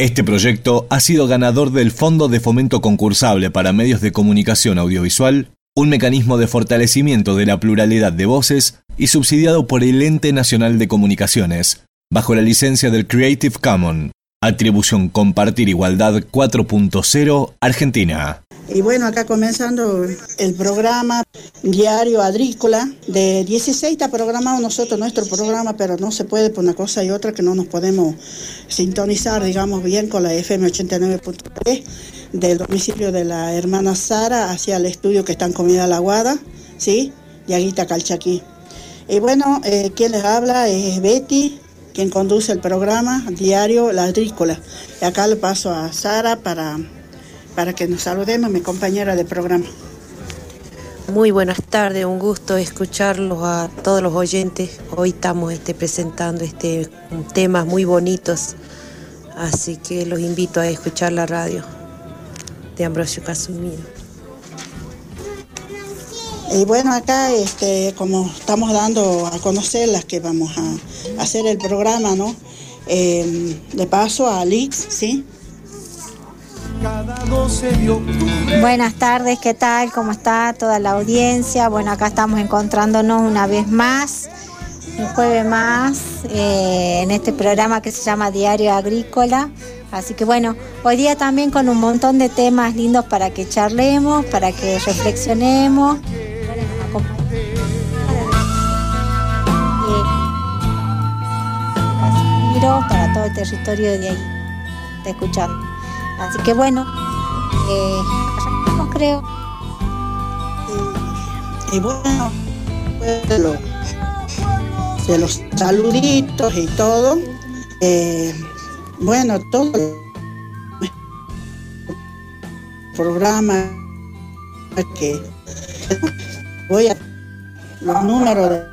Este proyecto ha sido ganador del Fondo de Fomento Concursable para Medios de Comunicación Audiovisual, un mecanismo de fortalecimiento de la pluralidad de voces y subsidiado por el Ente Nacional de Comunicaciones, bajo la licencia del Creative Commons, atribución Compartir Igualdad 4.0 Argentina. Y bueno, acá comenzando el programa Diario Agrícola. De 16 está programado nuestro programa, pero no se puede por una cosa y otra que no nos podemos sintonizar, digamos, bien con la FM 89.3 del domicilio de la hermana Sara hacia el estudio que está en Comida La Guada, ¿sí? Y Aguita Calchaquí. Y bueno, quien les habla es Betty, quien conduce el programa Diario La Agrícola. Y acá le paso a Sara para que nos saludemos, mi compañera de programa. Muy buenas tardes, un gusto escucharlos a todos los oyentes. Hoy estamos presentando temas muy bonitos, así que los invito a escuchar la radio de Ambrosio Casumiro. Y bueno, acá como estamos dando a conocer las que vamos a hacer el programa, ¿no? Le paso a Alix, ¿sí? Buenas tardes, ¿qué tal? ¿Cómo está toda la audiencia? Bueno, acá estamos encontrándonos una vez más, un jueves más, en este programa que se llama Diario Agrícola. Así que bueno, hoy día también con un montón de temas lindos para que charlemos, para que reflexionemos. Para todo el territorio de ahí, está escuchando. Así que bueno, creo. Y bueno, de los saluditos y todo, bueno, todo el programa que voy a los números de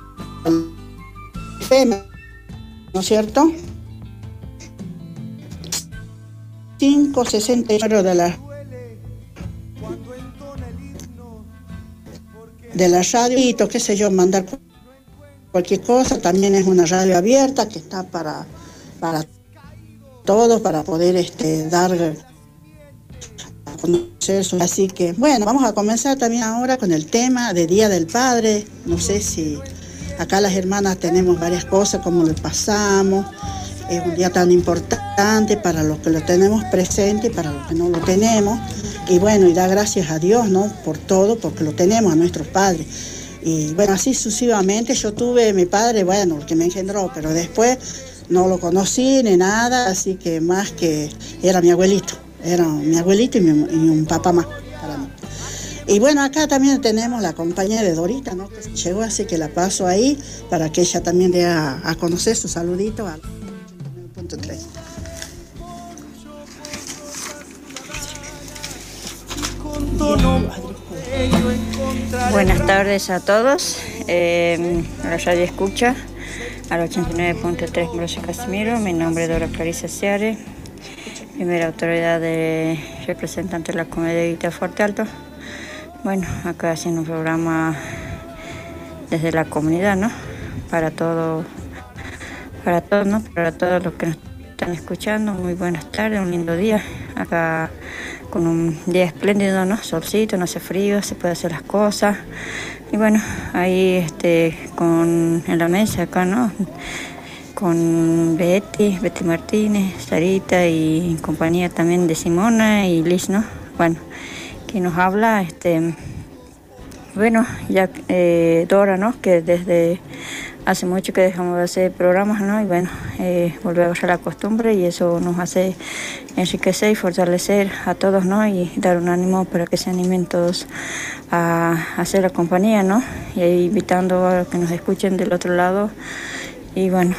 FM, ¿no es cierto? 560 de la radio, qué sé yo, mandar cualquier cosa. También es una radio abierta que está para todos, para poder dar a conocer eso. Así que bueno, vamos a comenzar también ahora con el tema de Día del Padre. No sé si acá las hermanas tenemos varias cosas, como le pasamos. Es un día tan importante para los que lo tenemos presente y para los que no lo tenemos. Y bueno, y da gracias a Dios, ¿no? Por todo, porque lo tenemos, a nuestros padres. Y bueno, así sucesivamente. Yo tuve mi padre, bueno, el que me engendró, pero después no lo conocí ni nada, así que más que era mi abuelito. Era mi abuelito y un papá más para mí. Y bueno, acá también tenemos la compañía de Dorita, ¿no? Que llegó, así que la paso ahí para que ella también dé a conocer su saludito al 9.3. Buenas tardes a todos. La radio escucha al 89.3 Ambrosio Casumiro. Mi nombre es Dora Clarisa Seare, primera autoridad de representante de la comunidad de Fuerte Alto. Bueno, acá haciendo un programa desde la comunidad, ¿no? Para todos, ¿no? Para todos los que nos están escuchando. Muy buenas tardes, un lindo día. Acá con un día espléndido, ¿no? Solcito, no hace frío, se puede hacer las cosas. Y bueno, ahí en la mesa acá, ¿no? Con Betty Martínez, Sarita y compañía también de Simona y Liz, ¿no? Bueno, que nos habla, bueno, ya Dora, ¿no? Que desde hace mucho que dejamos de hacer programas, ¿no? Y bueno, volvemos a la costumbre y eso nos hace enriquecer y fortalecer a todos, ¿no? Y dar un ánimo para que se animen todos a hacer la compañía, ¿no? Y ahí invitando a los que nos escuchen del otro lado. Y bueno,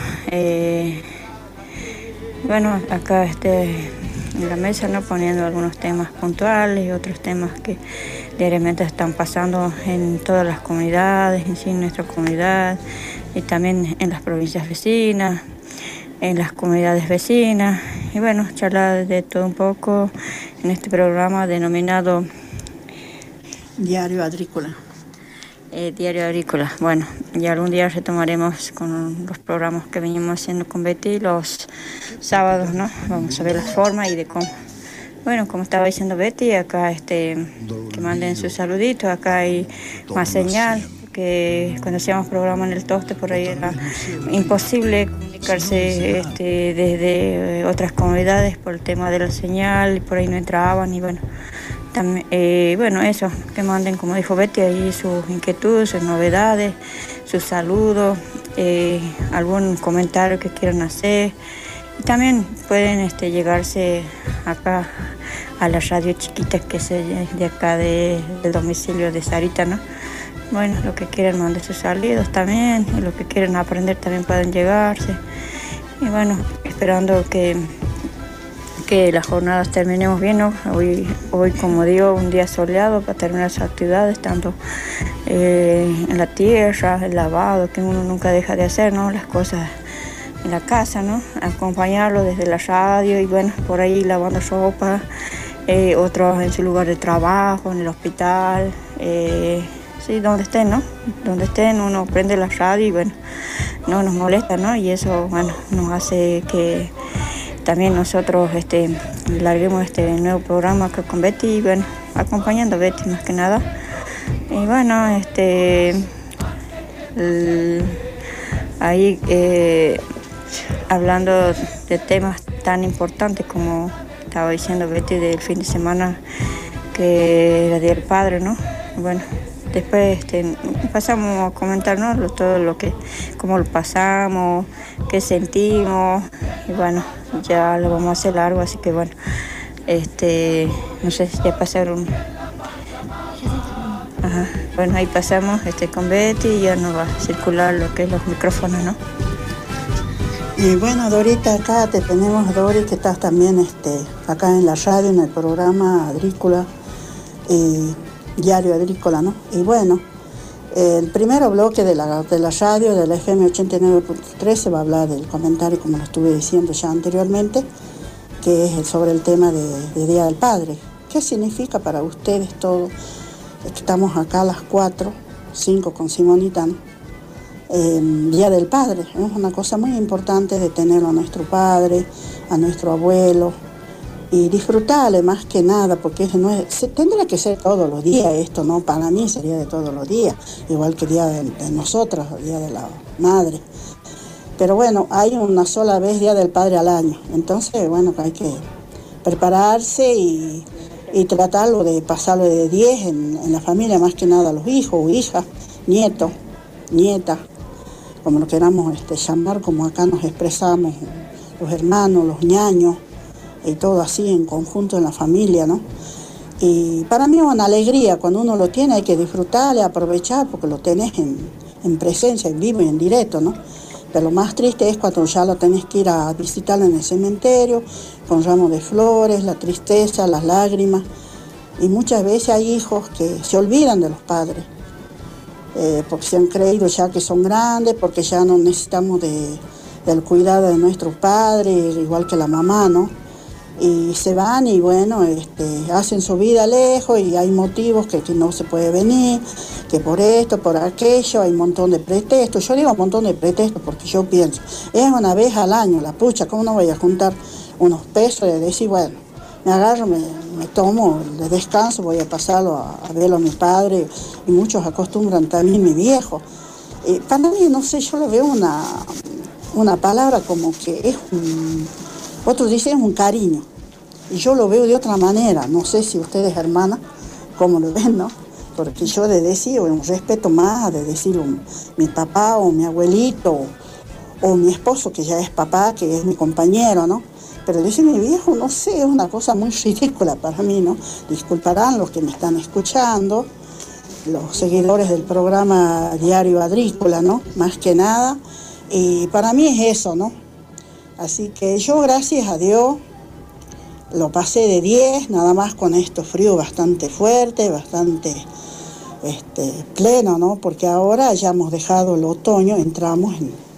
acá en la mesa, ¿no? Poniendo algunos temas puntuales y otros temas que diariamente están pasando en todas las comunidades, en sí, en nuestra comunidad y también en las provincias vecinas, en las comunidades vecinas. Y bueno, charlar de todo un poco en este programa denominado Diario Agrícola. Diario Agrícola. Bueno, ya algún día retomaremos con los programas que venimos haciendo con Betty los sábados, ¿no? Vamos a ver la forma y de cómo. Bueno, como estaba diciendo Betty, acá que manden sus saluditos, acá hay más señal, que cuando hacíamos programa en el Toste por ahí era imposible comunicarse desde otras comunidades por el tema de la señal, por ahí no entraban y bueno. También, eso, que manden, como dijo Betty, ahí sus inquietudes, sus novedades, sus saludos, algún comentario que quieran hacer. Y también pueden llegarse acá a la radio chiquita que es de acá del domicilio de Sarita, ¿no? Bueno, lo que quieran mandar sus saludos también, y lo que quieran aprender también pueden llegarse. Y bueno, esperando que las jornadas terminemos bien, ¿no? Hoy, como digo, un día soleado para terminar las actividades, tanto en la tierra, el lavado, que uno nunca deja de hacer, ¿no? Las cosas en la casa, ¿no? Acompañarlo desde la radio y bueno, por ahí lavando ropa, otros en su lugar de trabajo, en el hospital, sí, donde estén, ¿no? Donde estén, uno prende la radio y bueno, no nos molesta, ¿no? Y eso, bueno, nos hace que también nosotros larguemos este nuevo programa acá con Betty y bueno, acompañando a Betty más que nada. Y bueno, ahí hablando de temas tan importantes como estaba diciendo Betty del fin de semana, que era Día del Padre, ¿no? Bueno, después pasamos a comentar, ¿no? Todo lo que, cómo lo pasamos, qué sentimos y bueno, ya lo vamos a hacer largo, así que bueno, no sé si ya pasaron. Ajá. Bueno, ahí pasamos con Betty y ya nos va a circular lo que es los micrófonos, ¿no? Y bueno, Dorita, acá te tenemos, Dori, que estás también acá en la radio, en el programa Agrícola, Diario Agrícola, ¿no? Y bueno, el primer bloque de la radio, del FM 89.3, se va a hablar del comentario, como lo estuve diciendo ya anteriormente, que es sobre el tema de Día del Padre. ¿Qué significa para ustedes todo? Estamos acá a las 4, 5 con Simonita, ¿no? Día del Padre, es una cosa muy importante de tener a nuestro padre, a nuestro abuelo, y disfrutarle más que nada, porque tendría que ser todos los días esto, ¿no? Para mí sería de todos los días, igual que el día de nosotras, el día de la madre. Pero bueno, hay una sola vez Día del Padre al año, entonces bueno, hay que prepararse y tratarlo de pasarlo de 10 en la familia, más que nada los hijos o hijas, nietos, nietas, como lo queramos llamar, como acá nos expresamos los hermanos, los ñaños, y todo así en conjunto en la familia, ¿no? Y para mí es una alegría, cuando uno lo tiene hay que disfrutar y aprovechar, porque lo tenés en presencia, en vivo y en directo, ¿no? Pero lo más triste es cuando ya lo tenés que ir a visitarlo en el cementerio, con ramos de flores, la tristeza, las lágrimas, y muchas veces hay hijos que se olvidan de los padres, porque se han creído ya que son grandes, porque ya no necesitamos del cuidado de nuestros padres, igual que la mamá, ¿no? Y se van y bueno, hacen su vida lejos y hay motivos que no se puede venir, que por esto, por aquello, hay un montón de pretextos. Yo digo un montón de pretextos porque yo pienso, es una vez al año, la pucha, ¿cómo no voy a juntar unos pesos y decir, bueno, me agarro, me tomo de descanso, voy a pasarlo a verlo a mi padre, y muchos acostumbran también mi viejo. Para mí, no sé, yo lo veo una palabra como que es otros dicen un cariño, y yo lo veo de otra manera, no sé si ustedes, hermanas, cómo lo ven, ¿no? Porque yo de decir un respeto más, de decir mi papá o mi abuelito o mi esposo, que ya es papá, que es mi compañero, ¿no? Pero decir mi viejo, no sé, es una cosa muy ridícula para mí, ¿no? Disculparán los que me están escuchando, los seguidores del programa Diario Agrícola, ¿no? Más que nada, y para mí es eso, ¿no? Así que yo, gracias a Dios, lo pasé de 10, nada más con estos fríos bastante fuertes, bastante pleno, ¿no? Porque ahora ya hemos dejado el otoño, entramos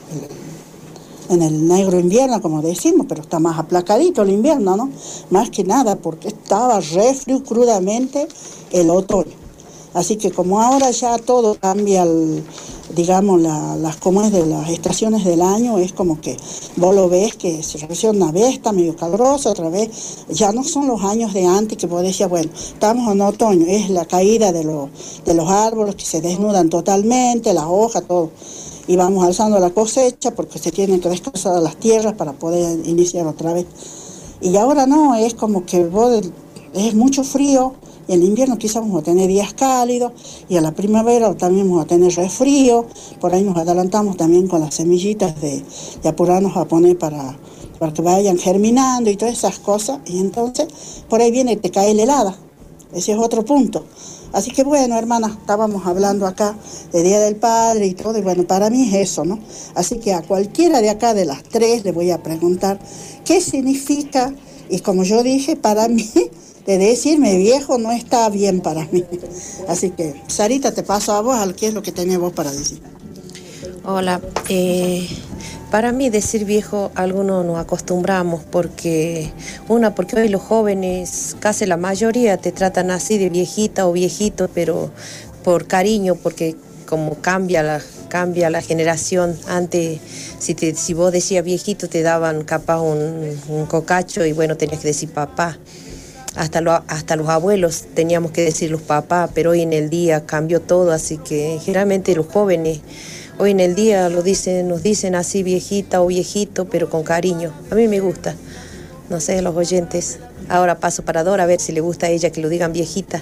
en el negro invierno, como decimos, pero está más aplacadito el invierno, ¿no? Más que nada porque estaba re frío crudamente el otoño. Así que como ahora ya todo cambia, digamos, como es de las estaciones del año, es como que vos lo ves que se refiere una vez, está medio caluroso, otra vez, ya no son los años de antes que vos decías, bueno, estamos en otoño, es la caída de los árboles que se desnudan totalmente, las hojas, todo. Y vamos alzando la cosecha porque se tienen que descansar las tierras para poder iniciar otra vez. Y ahora no, es como que es mucho frío, y en invierno quizás vamos a tener días cálidos, y a la primavera también vamos a tener resfrío. Por ahí nos adelantamos también con las semillitas de apurarnos a poner para que vayan germinando y todas esas cosas, y entonces por ahí viene y te cae la helada. Ese es otro punto. Así que bueno, hermana, estábamos hablando acá de Día del Padre y todo, y bueno, para mí es eso, ¿no? Así que a cualquiera de acá de las tres le voy a preguntar qué significa, y como yo dije, para mí, de decirme viejo no está bien para mí. Así que, Sarita, te paso a vos, ¿qué es lo que tenés vos para decir? Hola, para mí decir viejo, algunos nos acostumbramos porque hoy los jóvenes, casi la mayoría te tratan así de viejita o viejito, pero por cariño, porque como cambia la generación. Antes, si vos decías viejito, te daban capaz un cocacho y bueno, tenías que decir papá. Hasta los abuelos teníamos que decir los papás, pero hoy en el día cambió todo, así que generalmente los jóvenes hoy en el día nos dicen así viejita o viejito, pero con cariño. A mí me gusta, no sé, los oyentes. Ahora paso para Dora a ver si le gusta a ella que lo digan viejita.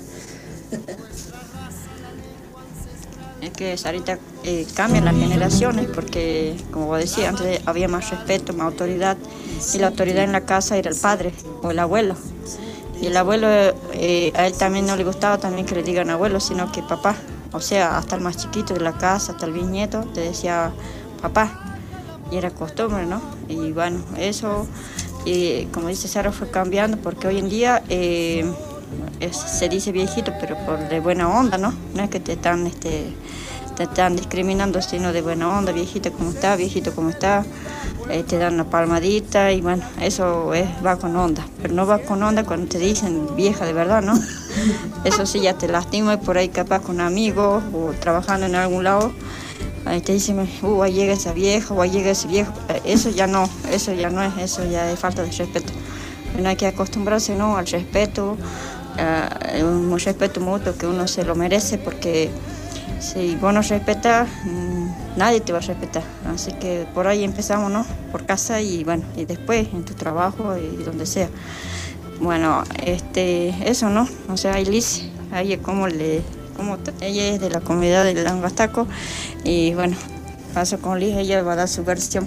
Es que Sarita, cambian las generaciones porque, como vos decías, antes había más respeto, más autoridad, y la autoridad en la casa era el padre o el abuelo. Y el abuelo, a él también no le gustaba también que le digan abuelo, sino que papá. O sea, hasta el más chiquito de la casa, hasta el bisnieto, te decía papá. Y era costumbre, ¿no? Y bueno, eso, como dice Sara, fue cambiando porque hoy en día se dice viejito, pero por de buena onda, ¿no? No es que te están discriminando, sino de buena onda, viejito como está, te dan una palmadita y bueno, eso va con onda, pero no va con onda cuando te dicen vieja de verdad, ¿no? Eso sí ya te lastima y por ahí capaz con amigos o trabajando en algún lado, ahí te dicen, ahí llega esa vieja o ahí llega ese viejo, eso ya es falta de respeto. Bueno, hay que acostumbrarse, ¿no?, al respeto, un respeto mutuo que uno se lo merece, porque si vos no respetas, nadie te va a respetar. Así que por ahí empezamos, ¿no?, por casa y bueno, y después en tu trabajo y donde sea. Bueno, eso, ¿no? O sea, Liz, a ella ella es de la comunidad del Angastaco y bueno, paso con Liz, ella va a dar su versión.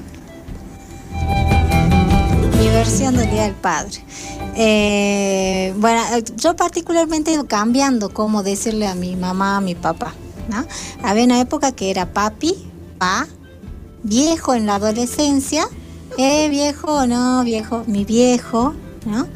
Mi versión del Día del Padre. Bueno, yo particularmente he ido cambiando cómo decirle a mi mamá, a mi papá, ¿no? Había una época que era papi, pa, viejo en la adolescencia, viejo, no, viejo, mi viejo, ¿no?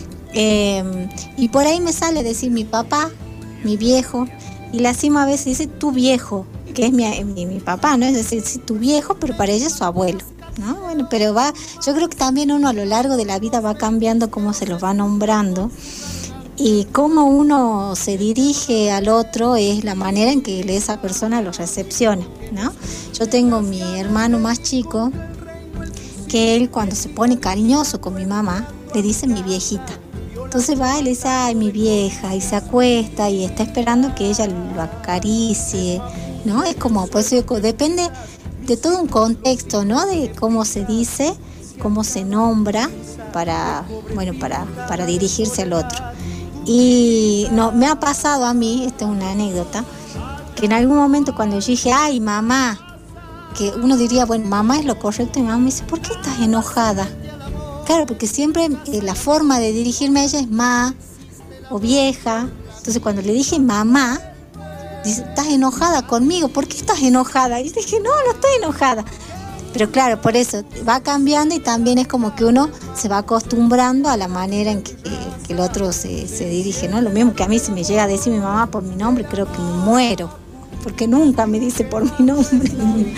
Y por ahí me sale decir mi papá, mi viejo, y la cima a veces dice tu viejo, que es mi papá, ¿no? Es decir, sí, tu viejo, pero para ella es su abuelo, ¿no? Bueno, pero yo creo que también uno a lo largo de la vida va cambiando cómo se los va nombrando. Y cómo uno se dirige al otro es la manera en que esa persona lo recepciona, ¿no? Yo tengo mi hermano más chico, que él cuando se pone cariñoso con mi mamá, le dice mi viejita. Entonces va y le dice, ay, mi vieja, y se acuesta y está esperando que ella lo acaricie, ¿no? Es como, pues depende de todo un contexto, ¿no? De cómo se dice, cómo se nombra para dirigirse al otro. Y no, me ha pasado a mí, esta es una anécdota, que en algún momento cuando yo dije, ay, mamá, que uno diría, bueno, mamá es lo correcto, y mamá me dice, ¿por qué estás enojada? Claro, porque siempre la forma de dirigirme a ella es ma o vieja. Entonces cuando le dije mamá, dice, ¿estás enojada conmigo? ¿Por qué estás enojada? Y dije, no estoy enojada. Pero claro, por eso va cambiando y también es como que uno se va acostumbrando a la manera en que el otro se dirige, ¿no? Lo mismo que a mí, si me llega a decir mi mamá por mi nombre, creo que me muero, porque nunca me dice por mi nombre.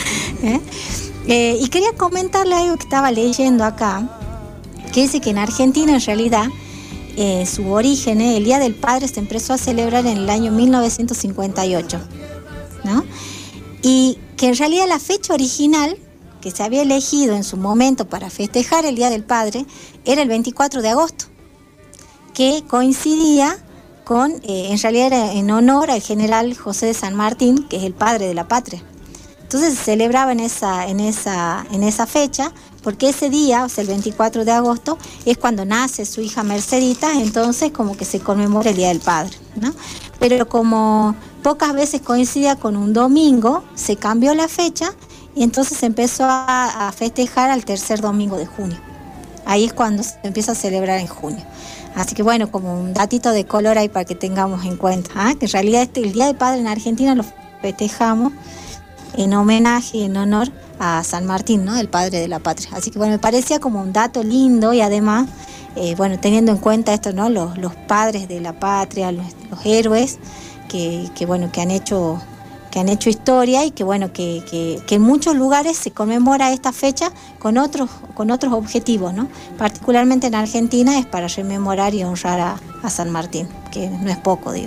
Y quería comentarle algo que estaba leyendo acá, que dice que en Argentina en realidad su origen, el Día del Padre se empezó a celebrar en el año 1958, ¿no? Y que en realidad la fecha original que se había elegido en su momento para festejar el Día del Padre era el 24 de agosto, que coincidía con, en realidad era en honor al general José de San Martín, que es el padre de la patria. Entonces se celebraba en esa fecha, porque ese día, o sea, el 24 de agosto, es cuando nace su hija Mercedita, entonces como que se conmemora el Día del Padre, ¿no? Pero como pocas veces coincidía con un domingo, se cambió la fecha y entonces se empezó a festejar al tercer domingo de junio. Ahí es cuando se empieza a celebrar en junio. Así que bueno, como un datito de color ahí para que tengamos en cuenta, que en realidad el Día del Padre en Argentina lo festejamos en homenaje y en honor a San Martín, ¿no? El padre de la patria. Así que bueno, me parecía como un dato lindo y además, bueno, teniendo en cuenta esto, ¿no? Los padres de la patria, los héroes que han hecho historia y que bueno, que en muchos lugares se conmemora esta fecha con otros objetivos, ¿no? Particularmente en Argentina es para rememorar y honrar a San Martín, que no es poco, digo.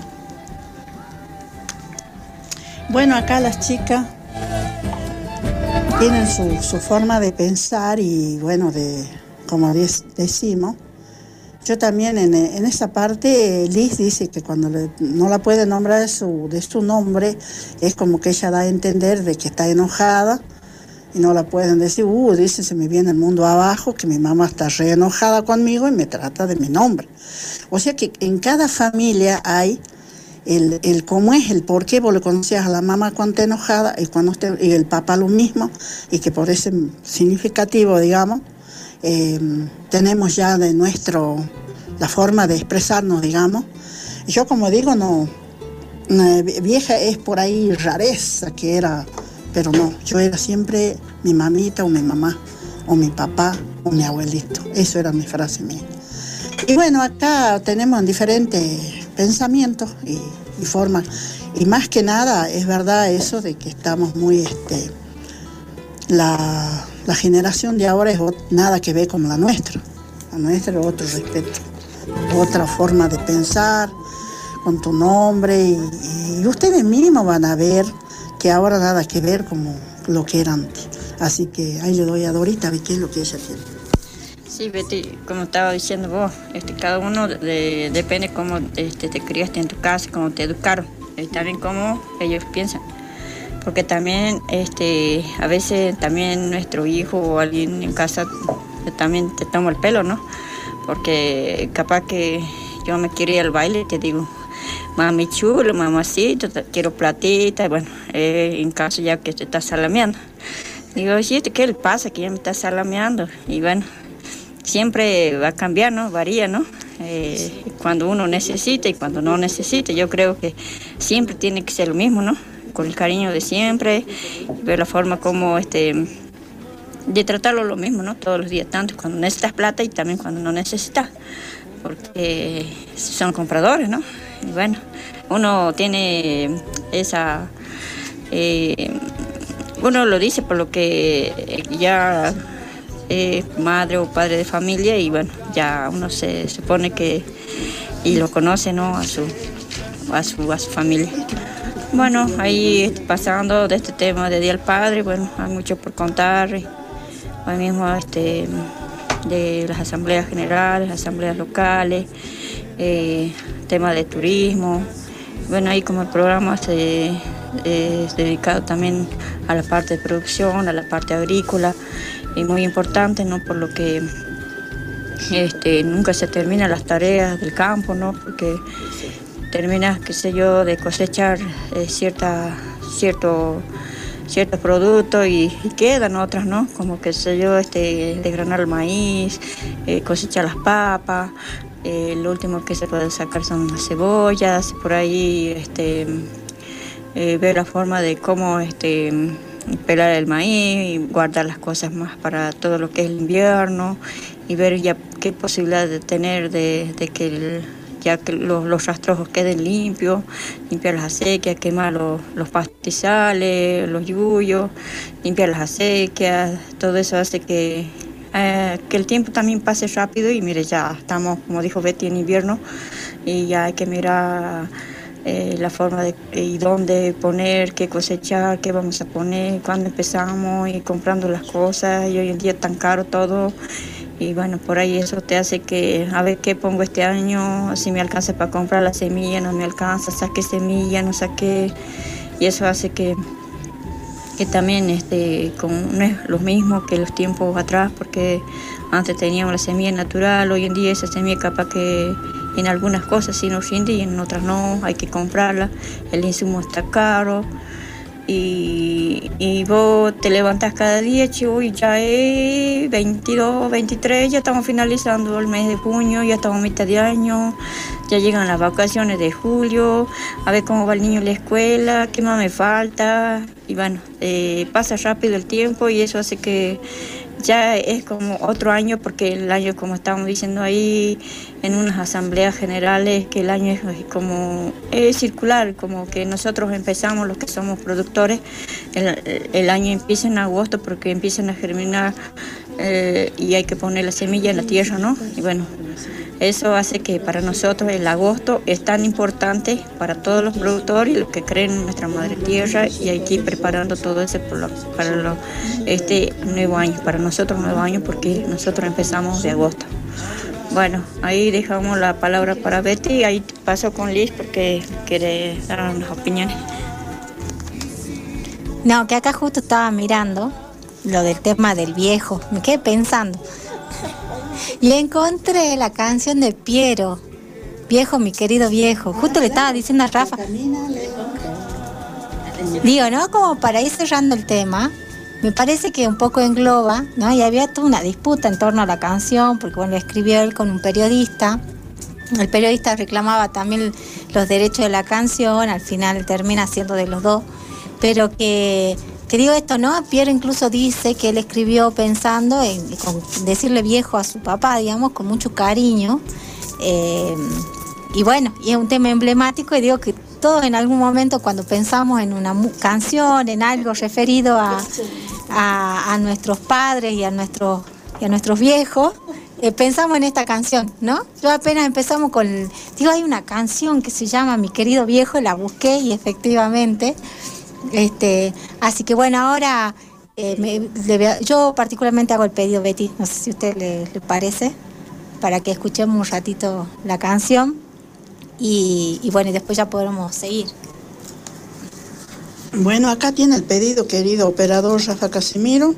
Bueno, acá las chicas tienen su forma de pensar y bueno, como decimos, yo también en esa parte, Liz dice que cuando no la puede nombrar de su nombre, es como que ella da a entender de que está enojada y no la pueden decir, dice, se me viene el mundo abajo, que mi mamá está re enojada conmigo y me trata de mi nombre. O sea que en cada familia hay el cómo es, el por qué vos le conocías a la mamá cuando está enojada y el papá lo mismo, y que por ese significativo, digamos, tenemos ya de la forma de expresarnos, digamos. Yo, como digo, no, vieja es por ahí rareza que era, pero no, yo era siempre mi mamita o mi mamá, o mi papá o mi abuelito. Eso era mi frase mía. Y bueno, acá tenemos diferentes pensamientos y formas. Y más que nada, es verdad eso de que estamos muy... La generación de ahora es nada que ver con la nuestra. La nuestra es otro respeto, otra forma de pensar, con tu nombre. Y ustedes mismos van a ver que ahora nada que ver como lo que era antes. Así que ahí le doy a Dorita a ver qué es lo que ella tiene. Sí, Betty, como estaba diciendo vos, cada uno depende cómo te criaste en tu casa, cómo te educaron, también cómo ellos piensan. Porque también a veces también nuestro hijo o alguien en casa también te toma el pelo, ¿no? Porque capaz que yo me quiero ir al baile y te digo, mami chulo, mamacito, quiero platita, bueno, en caso ya que te estás salameando. Digo, sí, ¿qué le pasa? Que ya me estás salameando. Y bueno, siempre va a cambiar, ¿no? Varía, ¿no? Cuando uno necesita y cuando no necesita. Yo creo que siempre tiene que ser lo mismo, ¿no? Con el cariño de siempre, ver la forma como de tratarlo lo mismo, ¿no? Todos los días, tanto cuando necesitas plata y también cuando no necesitas, porque son compradores, ¿no? Y bueno, uno tiene esa... uno lo dice por lo que ya es madre o padre de familia y bueno, ya uno se supone que y lo conoce, ¿no? a su familia. Bueno, ahí pasando de este tema de Día del Padre, bueno, hay mucho por contar. Hoy mismo de las asambleas generales, asambleas locales, tema de turismo. Bueno, ahí como el programa es dedicado también a la parte de producción, a la parte agrícola, y muy importante, ¿no? Por lo que nunca se terminan las tareas del campo, ¿no? Porque terminas, qué sé yo, de cosechar ciertos productos y quedan otras, ¿no? Como que sé yo, desgranar el maíz, cosechar las papas, lo último que se puede sacar son las cebollas, por ahí ver la forma de cómo pelar el maíz y guardar las cosas más para todo lo que es el invierno y ver ya qué posibilidad de tener de que ya que los rastrojos queden limpios, limpiar las acequias, quemar los pastizales, los yuyos, limpiar las acequias, todo eso hace que que el tiempo también pase rápido y mire, ya estamos, como dijo Betty, en invierno y ya hay que mirar la forma de y dónde poner, qué cosechar, qué vamos a poner, cuándo empezamos y comprando las cosas y hoy en día es tan caro todo y bueno, por ahí eso te hace que a ver qué pongo este año, si me alcanza para comprar la semilla, no me alcanza, saqué semilla, no saqué y eso hace que también no es lo mismo que los tiempos atrás porque antes teníamos la semilla natural, hoy en día esa semilla capaz que en algunas cosas sí nos rinde y en otras no, hay que comprarla, el insumo está caro y vos te levantás cada día, chivo, y ya es 22, 23, ya estamos finalizando el mes de junio, ya estamos a mitad de año, ya llegan las vacaciones de julio, a ver cómo va el niño en la escuela, qué más me falta, y bueno, pasa rápido el tiempo y eso hace que ya es como otro año, porque el año, como estábamos diciendo ahí en unas asambleas generales, que el año es circular, como que nosotros empezamos, los que somos productores, el año empieza en agosto porque empiezan a germinar y hay que poner la semilla en la tierra, ¿no? Y bueno, eso hace que para nosotros el agosto es tan importante para todos los productores y los que creen en nuestra madre tierra y hay que ir preparando todo eso para este nuevo año, para nosotros nuevo año porque nosotros empezamos de agosto. Bueno, ahí dejamos la palabra para Betty y ahí paso con Liz porque quiere dar unas opiniones. No, que acá justo estaba mirando lo del tema del viejo, me quedé pensando. Y encontré la canción de Piero, Viejo, mi querido viejo. Justo le estaba diciendo a Rafa. Digo, ¿no? Como para ir cerrando el tema, me parece que un poco engloba, ¿no? Y había toda una disputa en torno a la canción, porque bueno, escribió él con un periodista. El periodista reclamaba también los derechos de la canción, al final termina siendo de los dos. Pero que digo esto, ¿no? Piero incluso dice que él escribió pensando en decirle viejo a su papá, digamos, con mucho cariño. Y bueno, y es un tema emblemático y digo que todos en algún momento cuando pensamos en una canción, en algo referido a nuestros padres y a nuestros viejos, pensamos en esta canción, ¿no? Yo apenas empezamos hay una canción que se llama Mi querido viejo, la busqué y efectivamente... así que bueno, ahora yo particularmente hago el pedido, Betty, no sé si a usted le parece, para que escuchemos un ratito la canción y bueno, y después ya podremos seguir. Bueno, acá tiene el pedido, querido operador Rafa Casimiro.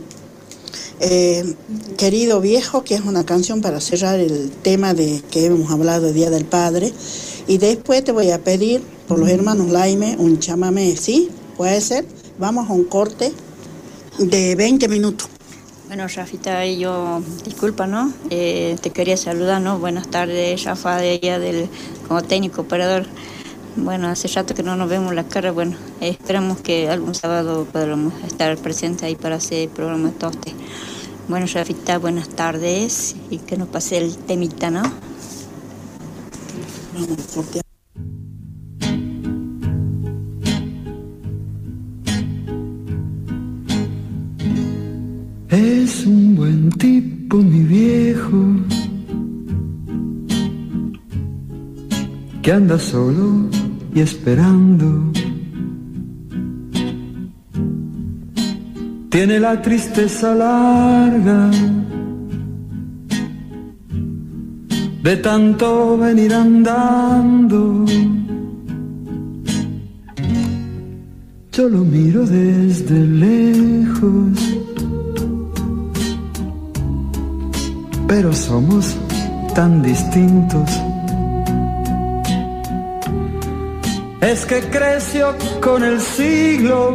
Querido viejo, que es una canción para cerrar el tema de que hemos hablado, Día del Padre. Y después te voy a pedir por los hermanos Laime un chamamé, ¿sí? Puede ser. Vamos a un corte de 20 minutos. Bueno, Rafita, yo, disculpa, ¿no? Te quería saludar, ¿no? Buenas tardes, Rafa, de allá como técnico operador. Bueno, hace rato que no nos vemos la cara, bueno, esperamos que algún sábado podamos estar presentes ahí para hacer el programa de Toste. Bueno, Rafita, buenas tardes y que nos pase el temita, ¿no? Vamos a corte. Es un buen tipo, mi viejo, que anda solo y esperando. Tiene la tristeza larga de tanto venir andando. Yo lo miro desde lejos, pero somos tan distintos. Es que creció con el siglo,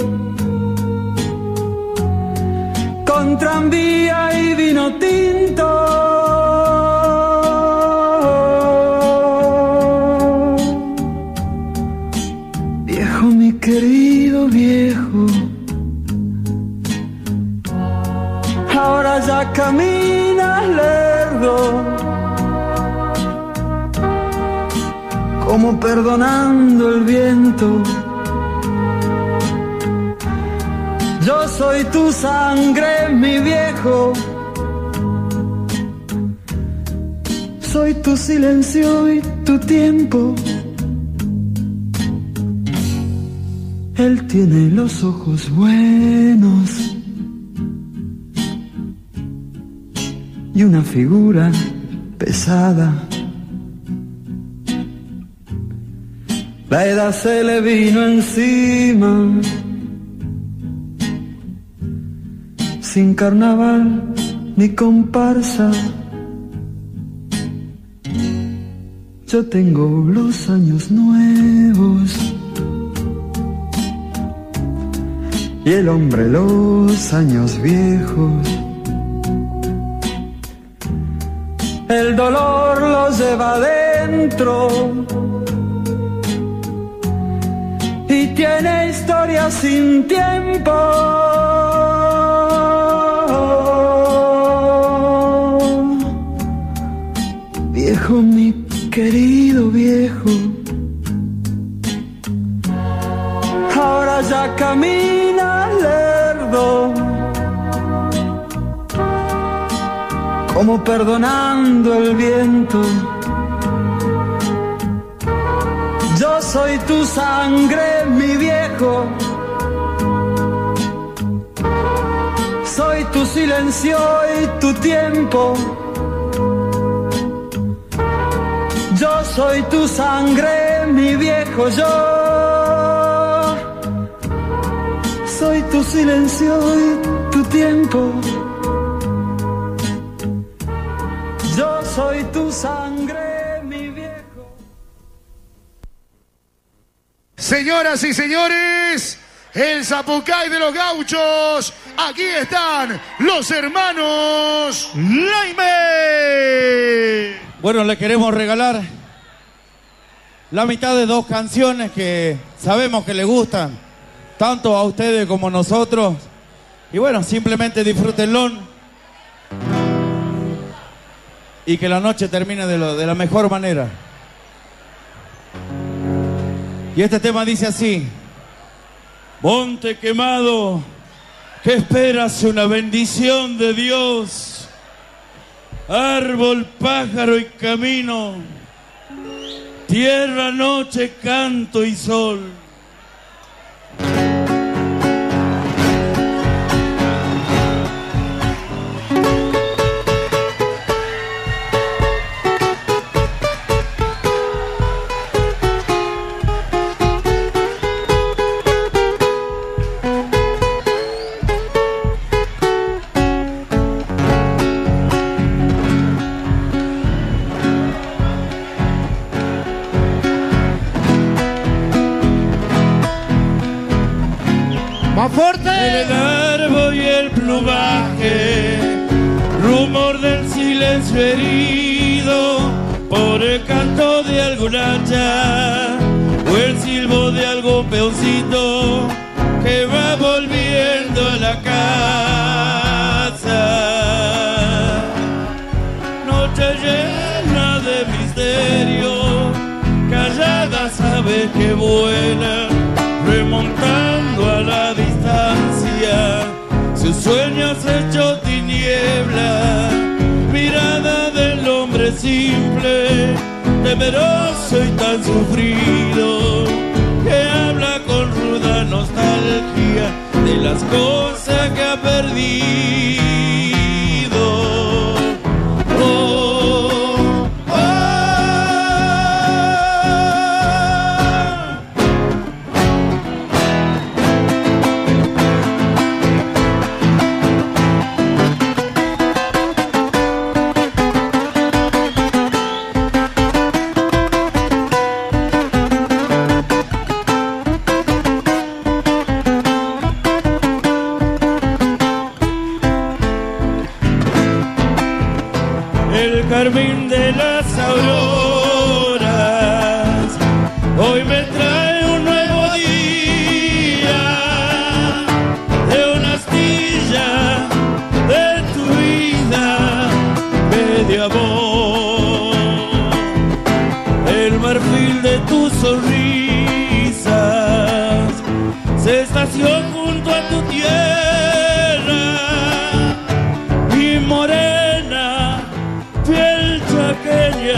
con tranvía y vino tinto. Viejo, mi querido viejo, ahora ya caminas lerdo, como perdonando el viento. Yo soy tu sangre, mi viejo, soy tu silencio y tu tiempo. Él tiene los ojos buenos y una figura pesada. La edad se le vino encima, sin carnaval ni comparsa. Yo tengo los años nuevos y el hombre los años viejos. El dolor lo lleva adentro y tiene historia sin tiempo. Viejo, mi querido viejo, ahora ya camina lerdo, como perdonando el viento. Yo soy tu sangre, mi viejo, soy tu silencio y tu tiempo. Yo soy tu sangre, mi viejo, yo soy tu silencio y tu tiempo. Yo soy tu sangre, mi viejo. Señoras y señores, el Zapucay de los Gauchos, aquí están los hermanos Laime. Bueno, le queremos regalar la mitad de dos canciones que sabemos que le gustan, tanto a ustedes como a nosotros. Y bueno, simplemente disfrútenlo. Y que la noche termine de la mejor manera. Y este tema dice así: monte quemado, que esperas una bendición de Dios. Árbol, pájaro y camino, tierra, noche, canto y sol. ¡Más fuerte! El árbol y el plumaje, rumor del silencio herido por el canto de algún hacha o el silbo de algún peoncito que va volviendo a la casa. Noche llena de misterio, callada sabes que vuela, remontando a la distancia, sus sueños hechos tiniebla, mirada del hombre simple, temeroso y tan sufrido, que habla con ruda nostalgia de las cosas que ha perdido. El carmín de las auroras hoy me trae un nuevo día, de una astilla de tu vida, medio amor, el marfil de tus sonrisas se estació junto a tu tierra, y morena, piel chaqueña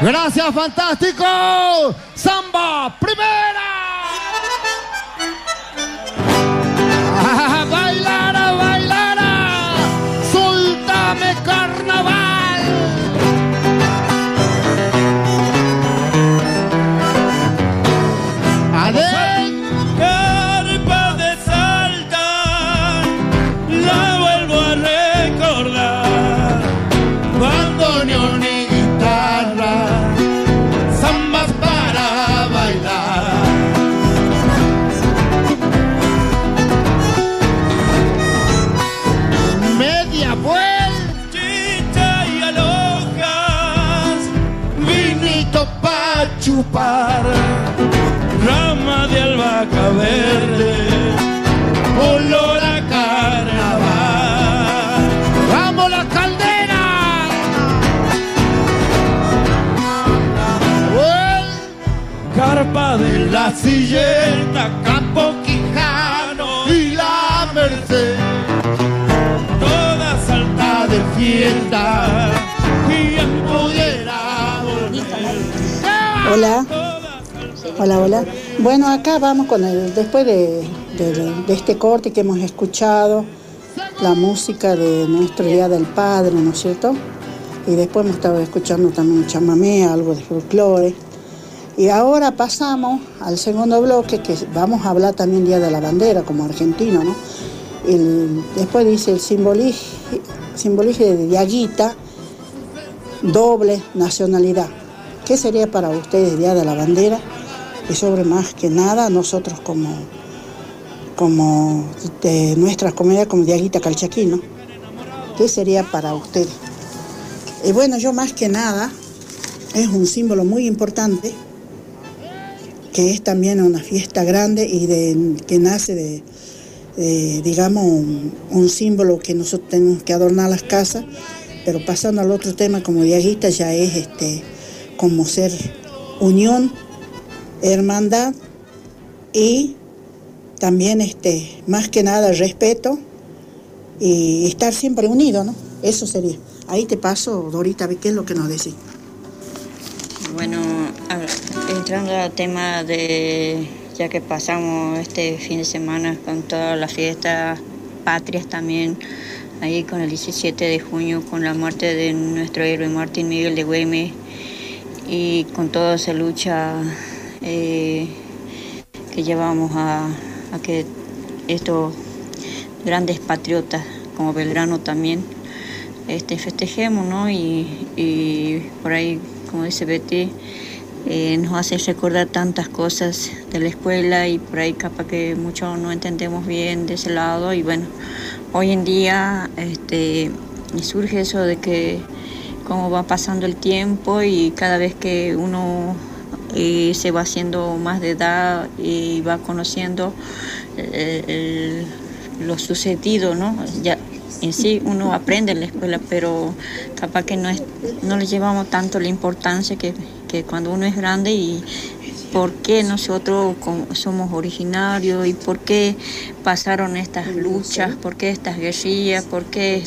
Gracias, fantástico. Samba, primera. Bailara, bailara. Soltame carnaval. Adel. Carpa de Salta, la vuelvo a recordar. Bandoneón y guitarra, zambas para bailar. Media vueltita y alojas, vinito pa' chupar. Rama de albahaca verde, olor a carnaval. ¡Vamos la caldera! Carpa de la Silleta, Campo Quijano y la Merced, toda salta de fiesta y empoderado. Hola. Hola, hola. Bueno, acá vamos con después de este corte que hemos escuchado, la música de nuestro Día del Padre, ¿no es cierto? Y después hemos estado escuchando también chamamé, algo de folclore. Y ahora pasamos al segundo bloque, que vamos a hablar también Día de la Bandera, como argentino, ¿no? Después dice el simbolismo de Diaguita, doble nacionalidad. ¿Qué sería para ustedes Día de la Bandera? Y sobre más que nada, nosotros como de nuestras comunidades, como Diaguita Calchaquí, ¿no? ¿Qué sería para ustedes? Y bueno, yo más que nada, es un símbolo muy importante, que es también una fiesta grande y que nace de digamos, un símbolo que nosotros tenemos que adornar las casas, pero pasando al otro tema, como Diaguita, ya es como ser unión, hermandad y también más que nada respeto y estar siempre unido, ¿no? Eso sería. Ahí te paso, Dorita, ¿qué es lo que nos decís? Bueno, entrando al tema de, ya que pasamos este fin de semana con todas las fiestas patrias también, ahí con el 17 de junio, con la muerte de nuestro héroe Martín Miguel de Güemes, y con toda esa lucha que llevamos a que estos grandes patriotas como Belgrano también festejemos, ¿no? Y por ahí, como dice Betty, nos hace recordar tantas cosas de la escuela y por ahí capaz que muchos no entendemos bien de ese lado. Y bueno, hoy en día surge eso de que cómo va pasando el tiempo y cada vez que uno se va haciendo más de edad y va conociendo lo sucedido, ¿no? Ya en sí uno aprende en la escuela, pero capaz que no le llevamos tanto la importancia que cuando uno es grande, y por qué nosotros somos originarios y por qué pasaron estas luchas, por qué estas guerrillas, por qué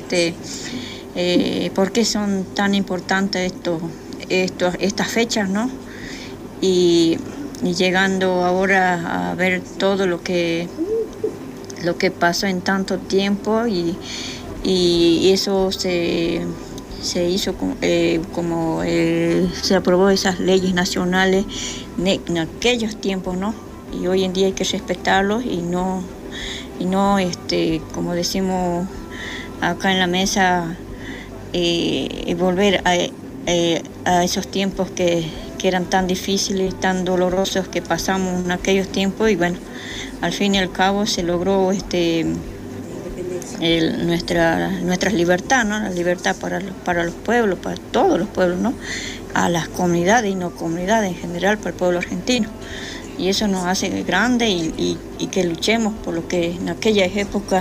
son tan importantes estas fechas, ¿no? Y llegando ahora a ver todo lo que pasó en tanto tiempo y eso se hizo como se aprobó esas leyes nacionales en aquellos tiempos, ¿no? Y hoy en día hay que respetarlos y no como decimos acá en la mesa, volver a esos tiempos que eran tan difíciles, tan dolorosos que pasamos en aquellos tiempos. Y bueno, al fin y al cabo se logró nuestra libertad, ¿no? La libertad para los pueblos, para todos los pueblos, ¿no? A las comunidades y no comunidades en general, para el pueblo argentino. Y eso nos hace grande y que luchemos por lo que en aquella época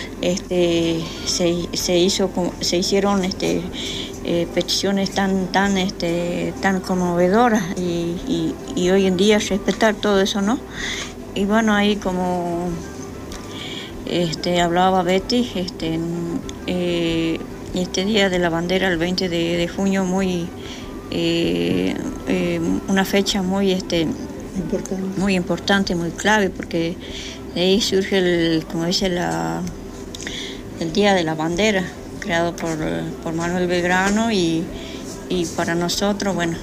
se hicieron peticiones tan conmovedoras y hoy en día respetar todo eso, ¿no? Y bueno, ahí como hablaba Betty, este Día de la Bandera, el 20 de junio, muy una fecha muy importante, muy clave, porque de ahí surge como dice el Día de la Bandera, creado por Manuel Belgrano, y para nosotros, bueno,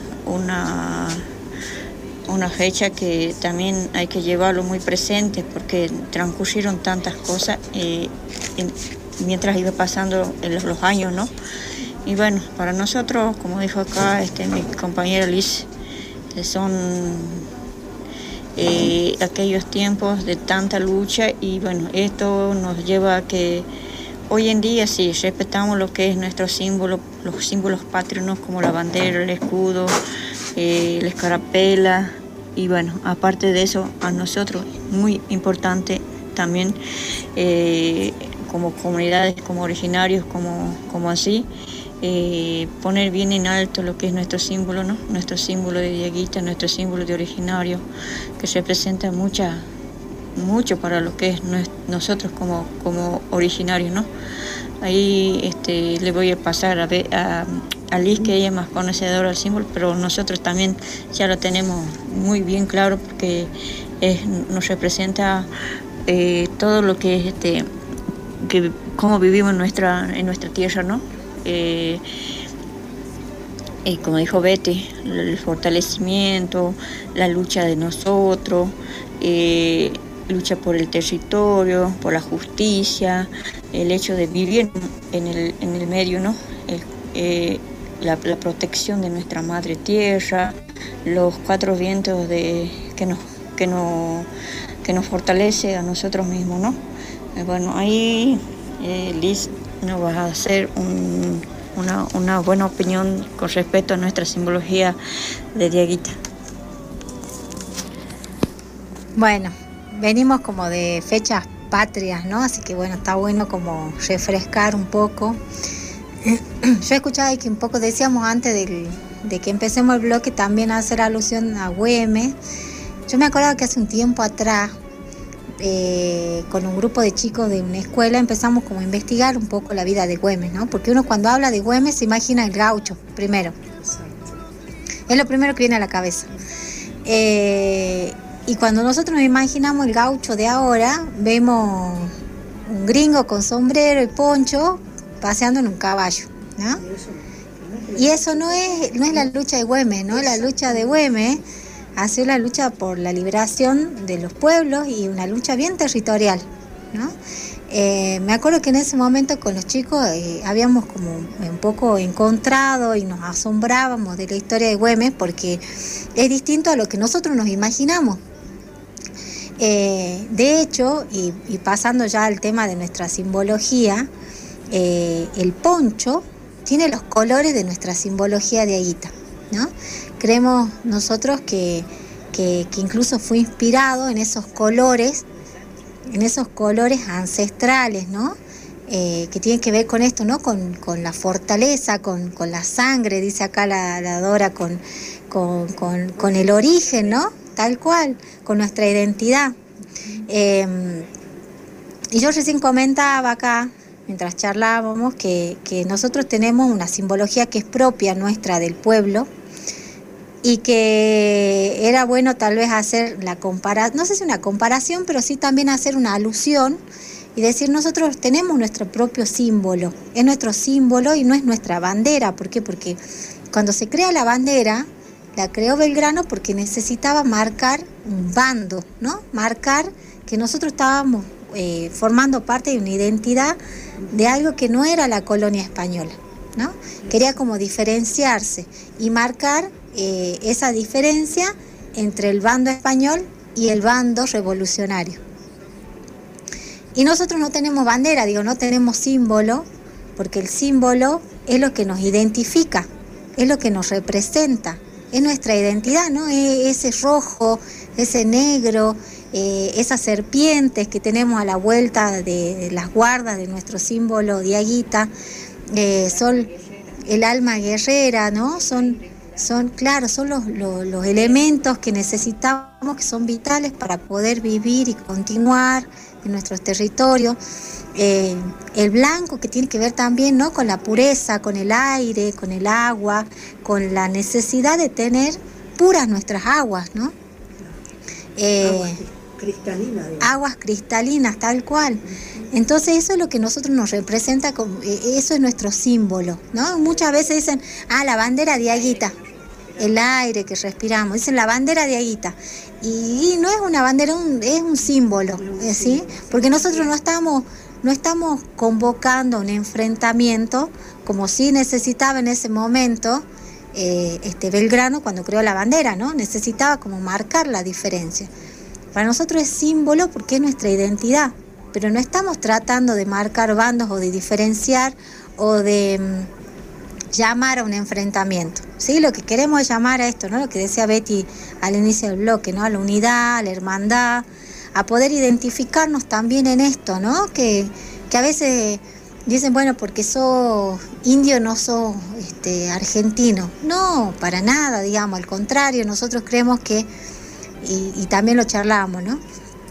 una fecha que también hay que llevarlo muy presente, porque transcurrieron tantas cosas mientras iba pasando los años, ¿no? Y bueno, para nosotros, como dijo acá mi compañera Liz, son aquellos tiempos de tanta lucha, y bueno, esto nos lleva a que hoy en día sí respetamos lo que es nuestro símbolo, los símbolos patrios, ¿no? Como la bandera, el escudo, la escarapela, y bueno, aparte de eso, a nosotros muy importante también, como comunidades, como originarios, como así, poner bien en alto lo que es nuestro símbolo, ¿no? Nuestro símbolo de Diaguita, nuestro símbolo de originario, que representa mucho para lo que es nosotros como originarios, ¿no? Ahí le voy a pasar a Liz, que ella es más conocedora del símbolo, pero nosotros también ya lo tenemos muy bien claro, porque nos representa todo lo que es que cómo vivimos en nuestra tierra, ¿no? Como dijo Betty, el fortalecimiento, la lucha de nosotros, lucha por el territorio, por la justicia, el hecho de vivir en el medio, ¿no? La protección de nuestra madre tierra, los cuatro vientos que nos fortalece a nosotros mismos, ¿no? Bueno, ahí Liz nos va a hacer una buena opinión con respecto a nuestra simbología de Diaguita. Bueno, venimos como de fechas patrias, ¿no? Así que bueno, está bueno como refrescar un poco. Yo escuchaba que un poco decíamos antes de que empecemos el bloque también a hacer alusión a Güemes. Yo me acuerdo que hace un tiempo atrás, con un grupo de chicos de una escuela, empezamos como a investigar un poco la vida de Güemes, ¿no? Porque uno cuando habla de Güemes se imagina el gaucho primero. Es lo primero que viene a la cabeza. Y cuando nosotros nos imaginamos el gaucho de ahora, vemos un gringo con sombrero y poncho paseando en un caballo, ¿no? Y eso no es la lucha de Güemes, ¿no? La lucha de Güemes ha sido la lucha por la liberación de los pueblos y una lucha bien territorial, ¿no? Me acuerdo que en ese momento con los chicos habíamos como un poco encontrado y nos asombrábamos de la historia de Güemes, porque es distinto a lo que nosotros nos imaginamos. De hecho, y pasando ya al tema de nuestra simbología, el poncho tiene los colores de nuestra simbología de Diaguita, ¿no? Creemos nosotros que incluso fue inspirado en esos colores ancestrales, ¿no? Que tienen que ver con esto, ¿no? Con la fortaleza, con la sangre, dice acá la Dora, con el origen, ¿no? Tal cual, con nuestra identidad. Y yo recién comentaba acá, mientras charlábamos, que nosotros tenemos una simbología que es propia nuestra del pueblo, y que era bueno tal vez hacer la comparación, no sé si una comparación, pero sí también hacer una alusión y decir, nosotros tenemos nuestro propio símbolo, es nuestro símbolo y no es nuestra bandera. ¿Por qué? Porque cuando se crea la bandera, la creó Belgrano porque necesitaba marcar un bando, ¿no? Marcar que nosotros estábamos formando parte de una identidad de algo que no era la colonia española, ¿no? Quería como diferenciarse y marcar esa diferencia entre el bando español y el bando revolucionario. Y nosotros no tenemos bandera, no tenemos símbolo, porque el símbolo es lo que nos identifica, es lo que nos representa, es nuestra identidad, ¿no? Ese rojo, ese negro, esas serpientes que tenemos a la vuelta de las guardas de nuestro símbolo Diaguita, son el alma guerrera, ¿no? Son los elementos que necesitamos, que son vitales para poder vivir y continuar en nuestros territorios. El blanco, que tiene que ver también, ¿no?, con la pureza, con el aire, con el agua, con la necesidad de tener puras nuestras aguas, ¿no? Aguas cristalinas, tal cual. Entonces eso es lo que nosotros nos representa, eso es nuestro símbolo, ¿no? Muchas veces dicen, la bandera de Aguita, el aire que respiramos, dicen la bandera de Aguita. Y no es una bandera, es un símbolo, ¿sí? Porque nosotros no estamos convocando un enfrentamiento como si necesitaba en ese momento Belgrano cuando creó la bandera, ¿no? Necesitaba como marcar la diferencia. Para nosotros es símbolo porque es nuestra identidad, pero no estamos tratando de marcar bandos o de diferenciar o de llamar a un enfrentamiento, ¿sí? Lo que queremos es llamar a esto, ¿no? Lo que decía Betty al inicio del bloque, ¿no? A la unidad, a la hermandad, a poder identificarnos también en esto, ¿no? Que a veces dicen, bueno, porque sos indio no sos argentino. No, para nada, digamos, al contrario, nosotros creemos que, y también lo charlamos, ¿no?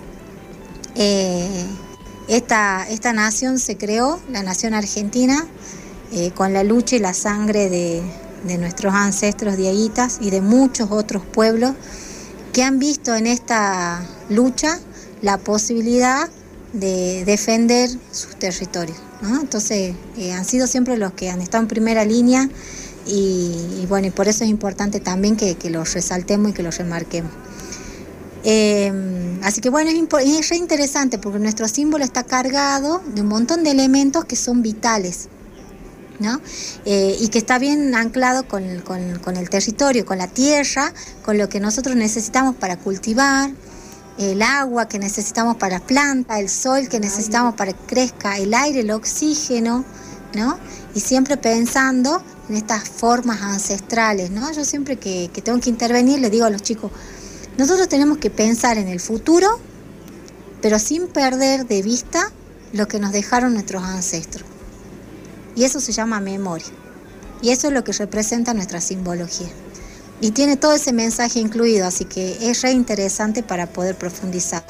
Esta nación se creó, la nación argentina, con la lucha y la sangre de nuestros ancestros diaguitas y de muchos otros pueblos que han visto en esta lucha la posibilidad de defender sus territorios, ¿no? Entonces han sido siempre los que han estado en primera línea y bueno, y por eso es importante también que los resaltemos y que los remarquemos. Así que bueno, es re interesante porque nuestro símbolo está cargado de un montón de elementos que son vitales, ¿no? Y que está bien anclado con el territorio, con la tierra, con lo que nosotros necesitamos para cultivar, el agua que necesitamos para las plantas, el sol que necesitamos para que crezca, el aire, el oxígeno, ¿no? Y siempre pensando en estas formas ancestrales, ¿no? Yo siempre que tengo que intervenir le digo a los chicos, nosotros tenemos que pensar en el futuro, pero sin perder de vista lo que nos dejaron nuestros ancestros. Y eso se llama memoria. Y eso es lo que representa nuestra simbología. Y tiene todo ese mensaje incluido, así que es re interesante para poder profundizar.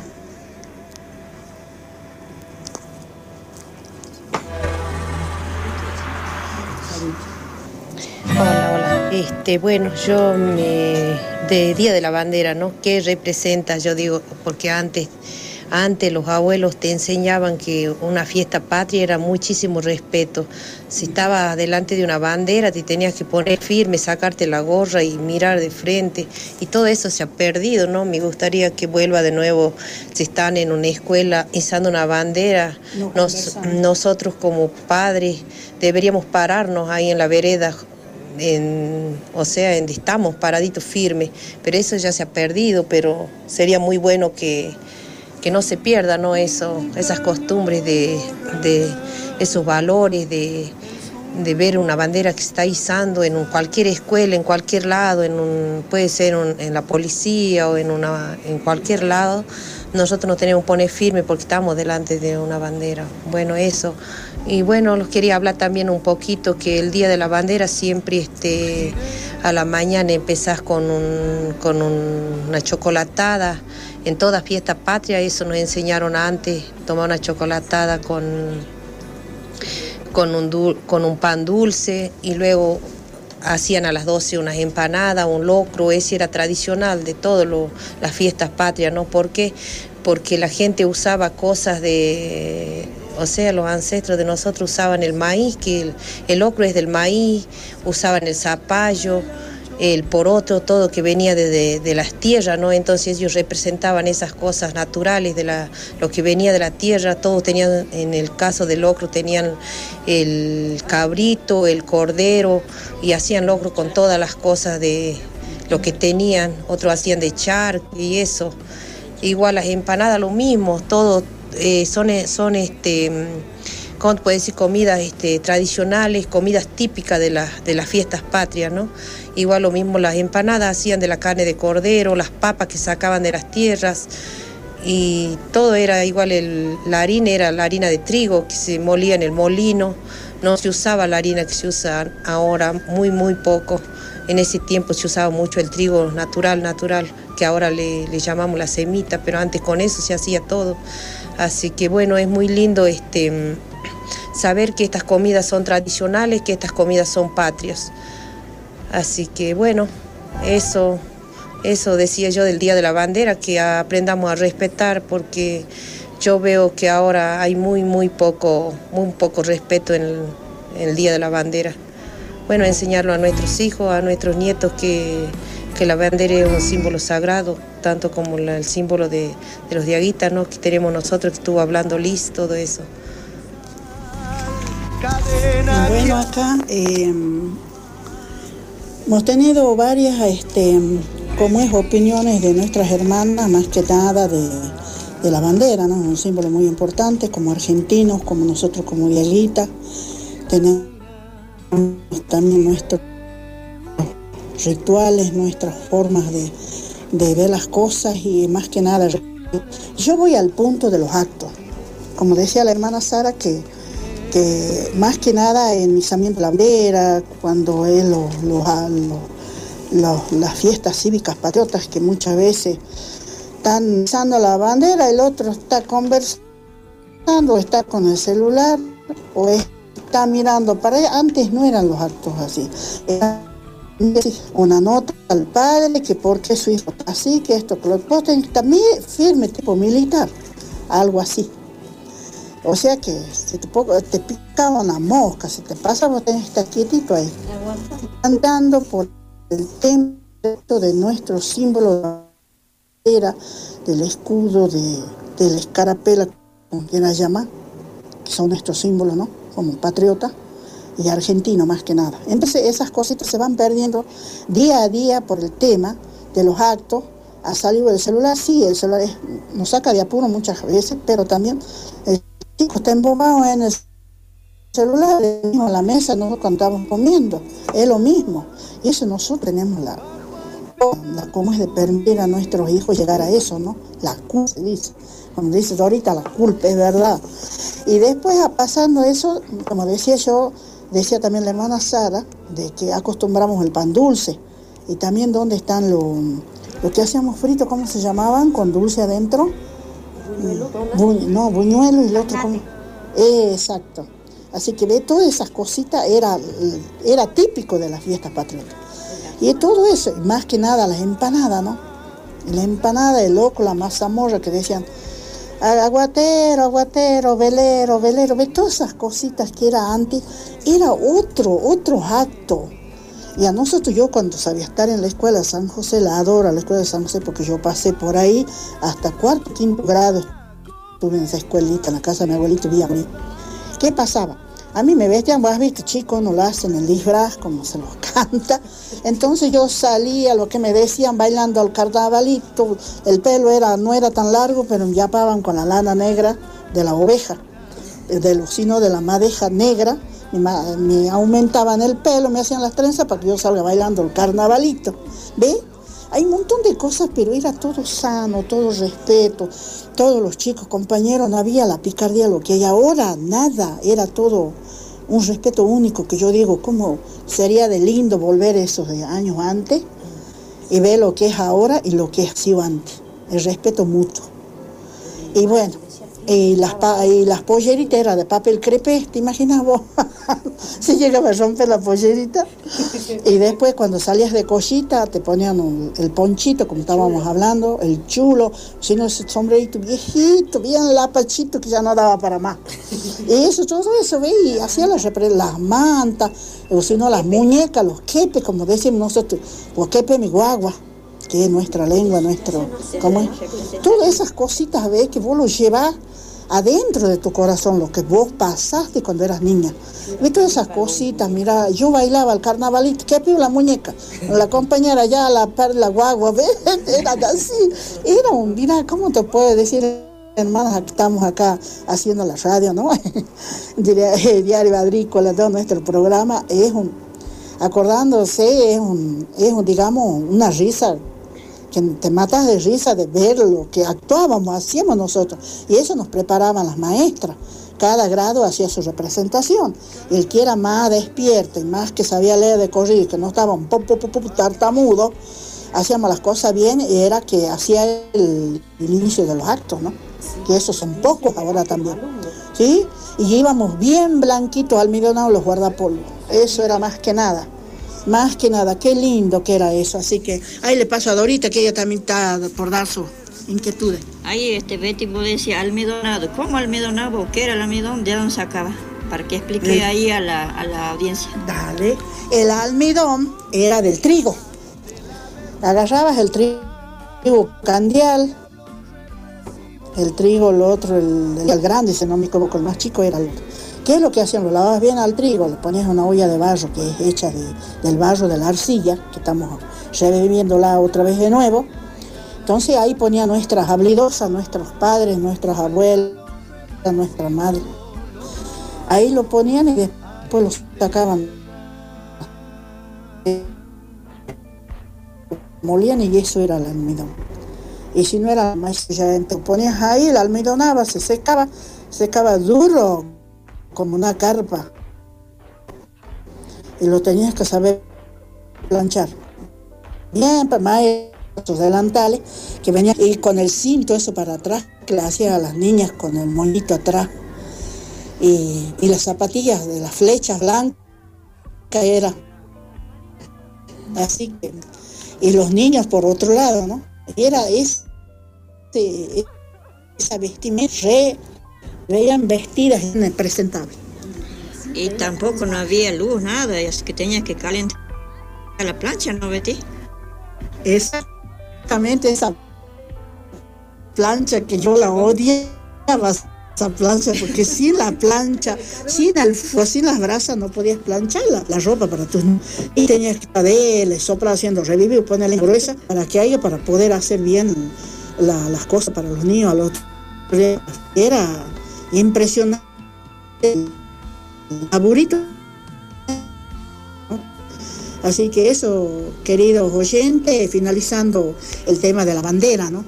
Hola. Bueno, yo de Día de la Bandera, ¿no? ¿Qué representa? Yo digo, porque antes los abuelos te enseñaban que una fiesta patria era muchísimo respeto. Si estabas delante de una bandera te tenías que poner firme, sacarte la gorra y mirar de frente. Y todo eso se ha perdido, ¿no? Me gustaría que vuelva de nuevo. Si están en una escuela izando una bandera, nosotros como padres deberíamos pararnos ahí en la vereda, donde estamos paraditos firmes. Pero eso ya se ha perdido, pero sería muy bueno que no se pierda, ¿no? Esas costumbres de esos valores, de ver una bandera que se está izando en cualquier escuela, en cualquier lado, puede ser en la policía o en cualquier lado. Nosotros nos tenemos que poner firme porque estamos delante de una bandera. Bueno, eso. Y bueno, los quería hablar también un poquito que el Día de la Bandera siempre a la mañana empezás con una chocolatada. En toda fiesta patria, eso nos enseñaron antes, tomar una chocolatada con un pan dulce, y luego hacían a las 12 unas empanadas, un locro. Ese era tradicional de todas las fiestas patrias, ¿no? ¿Por qué? Porque la gente usaba cosas los ancestros de nosotros usaban el maíz, que el locro es del maíz, usaban el zapallo, el poroto, todo que venía de las tierras, ¿no? Entonces ellos representaban esas cosas naturales lo que venía de la tierra. Todos tenían, en el caso del locro, tenían el cabrito, el cordero, y hacían locro con todas las cosas de lo que tenían. Otros hacían de charque y eso. Igual las empanadas, lo mismo, todo son ¿cómo te puedo decir? Comidas tradicionales, comidas típicas de las fiestas patrias, ¿no? Igual lo mismo, las empanadas hacían de la carne de cordero, las papas que sacaban de las tierras, y todo era igual. La harina era la harina de trigo que se molía en el molino, no se usaba la harina que se usa ahora, muy muy poco. En ese tiempo se usaba mucho el trigo natural, que ahora le llamamos la semita, pero antes con eso se hacía todo. Así que bueno, es muy lindo saber que estas comidas son tradicionales, que estas comidas son patrias. Así que bueno, eso decía yo del Día de la Bandera, que aprendamos a respetar, porque yo veo que ahora hay muy poco respeto en el Día de la Bandera. Bueno, enseñarlo a nuestros hijos, a nuestros nietos que la bandera es un símbolo sagrado, tanto como el símbolo de los diaguitas, ¿no?, que tenemos nosotros, que estuvo hablando Liz, todo eso. Bueno, acá hemos tenido varias opiniones de nuestras hermanas, más que nada de la bandera, ¿no? Un símbolo muy importante, como argentinos, como nosotros como diaguitas. Tenemos también nuestros rituales, nuestras formas de ver las cosas, y más que nada yo voy al punto de los actos. Como decía la hermana Sara, que más que nada en izamiento de la bandera, cuando es las fiestas cívicas patriotas, que muchas veces están usando la bandera, el otro está conversando, está con el celular o está mirando para allá. Antes no eran los actos así. Era una nota al padre que por qué su hijo está así, que esto, que lo otro, también firme, tipo militar, algo así. O sea que si te picaba una mosca, si te pasa, vos tenés que estar quietito ahí. Andando por el tema de nuestro símbolo de la bandera, del escudo, de la escarapela, como quieras llamar, que son nuestros símbolos, ¿no? Como patriota y argentino más que nada. Entonces esas cositas se van perdiendo día a día por el tema de los actos. Ha salido el celular, sí, el celular nos saca de apuro muchas veces, pero también el chico está embobado en el celular, mismo en la mesa, nosotros cuando estamos comiendo, es lo mismo. Y eso nosotros tenemos la cómo es de permitir a nuestros hijos llegar a eso, ¿no? La culpa, se dice. Como dices ahorita, la culpa, es verdad. Y después, pasando eso, como decía también la hermana Sara, de que acostumbramos el pan dulce. Y también dónde están lo que hacíamos frito, ¿cómo se llamaban? Con dulce adentro. Buñuelo y el otro como... Exacto. Así que todas esas cositas era típico de las fiestas patriotas. Y todo eso, y más que nada las empanadas, ¿no? La empanada, el loco, la mazamorra, que decían aguatero, velero, todas esas cositas que era antes, era otro acto. Y a nosotros, yo cuando sabía estar en la escuela de San José, la adoro, la escuela de San José, porque yo pasé por ahí hasta 4º, 5º grado, estuve en esa escuelita, en la casa de mi abuelito, bien. ¿Qué pasaba? A mí me vestían, vos has visto, chicos, no lo hacen el disfraz, como se los canta. Entonces yo salía, lo que me decían, bailando al carnavalito. El pelo no era tan largo, pero me yapaban con la lana negra de la oveja, sino de la madeja negra. Me aumentaban el pelo, me hacían las trenzas para que yo salga bailando el carnavalito. ¿Ve? Hay un montón de cosas, pero era todo sano, todo respeto. Todos los chicos, compañeros, no había la picardía, lo que hay ahora, nada. Era todo un respeto único, que yo digo, ¿cómo sería de lindo volver esos años antes y ver lo que es ahora y lo que ha sido antes? El respeto mutuo. Y bueno, y las polleritas eran de papel crepé, ¿te imaginas vos? Si llegaba a romper la pollerita. Y después cuando salías de cosita te ponían el ponchito, como estábamos hablando, el chulo, sino ese sombrerito viejito, bien lapachito, que ya no daba para más. Y todo eso, ¿ve? Y hacía las mantas, o si no las muñecas, los quepes, como decimos nosotros, o quepe mi guagua, que es nuestra lengua, ¿cómo es? Todas esas cositas, ¿ves? Que vos lo llevás adentro de tu corazón, lo que vos pasaste cuando eras niña. ¿Ves? Todas esas cositas, mira, yo bailaba el carnavalito, que pido la muñeca, la compañera ya, la guagua, ¿ves? Era así, mira, ¿cómo te puedo decir, hermanas, que estamos acá haciendo la radio, ¿no? Diario Agrícola, todo nuestro programa, acordándose, digamos, una risa, que te matas de risa de ver lo que hacíamos nosotros. Y eso nos preparaban las maestras. Cada grado hacía su representación. El que era más despierto y más que sabía leer de corrido, que no estaba un poco tartamudo, hacíamos las cosas bien, era que hacía el inicio de los actos, ¿no? Que esos son pocos ahora también, ¿sí? Y íbamos bien blanquitos, almidonados los guardapolvos. Eso era más que nada, qué lindo que era eso. Así que ahí le paso a Dorita, que ella también está por dar sus inquietudes. Ahí Betty vos decía almidonado. ¿Cómo almidonado? ¿Qué era el almidón? ¿De dónde sacaba? Para que explique ahí a la audiencia. Dale. El almidón era del trigo. Agarrabas el trigo candial, el trigo, lo otro, el grande, si no me equivoco, el más chico era el otro. ¿Qué es lo que hacían? Lo lavabas bien al trigo, le ponías una olla de barro que es hecha del barro de la arcilla, que estamos reviviéndola otra vez de nuevo. Entonces ahí ponían nuestras habilidosas, nuestros padres, nuestras abuelas, nuestra madre. Ahí lo ponían y después lo sacaban, molían y eso era el almidón. Y si no era maíz, ya entonces ponías ahí, el almidonaba, se secaba duro como una carpa. Y lo tenías que saber planchar. Bien, para esos delantales que venían y con el cinto eso para atrás, que le hacían a las niñas con el moñito atrás. Y las zapatillas de las flechas blancas era así que, y los niños por otro lado, ¿no? Era esa vestimenta, veían vestidas presentables. Y tampoco no había luz, nada, es que tenías que calentar la plancha, ¿no, Betty? Exactamente, esa plancha que yo la odiaba, esa plancha, porque sin la plancha, sin las brasas no podías planchar la ropa para tus niños. Y tenías que darle, soplar haciendo revivir y ponerle gruesa para que haya, para poder hacer bien las cosas para los niños. Era impresionante el laburito. Así que eso, queridos oyentes, finalizando el tema de la bandera, ¿no?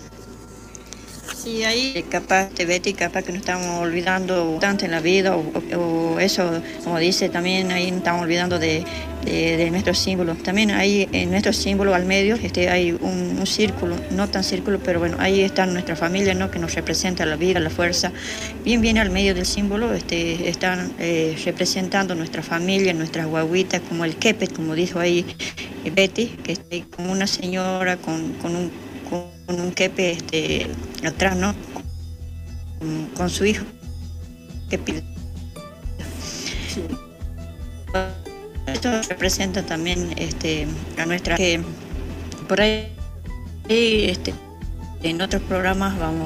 Sí, ahí capaz, Betty, capaz que nos estamos olvidando tanto en la vida, o eso, como dice, también ahí nos estamos olvidando de nuestros símbolos. También ahí en nuestros símbolos al medio hay un círculo, no tan círculo, pero bueno, ahí está nuestra familia, ¿no? Que nos representa la vida, la fuerza. Bien al medio del símbolo están representando nuestra familia, nuestras guaguitas, como el quepe, como dijo ahí Betty, que está ahí como una señora con un quepe atrás, ¿no? Con su hijo. Quepe. Sí. Esto representa también a nuestra, que por ahí en otros programas vamos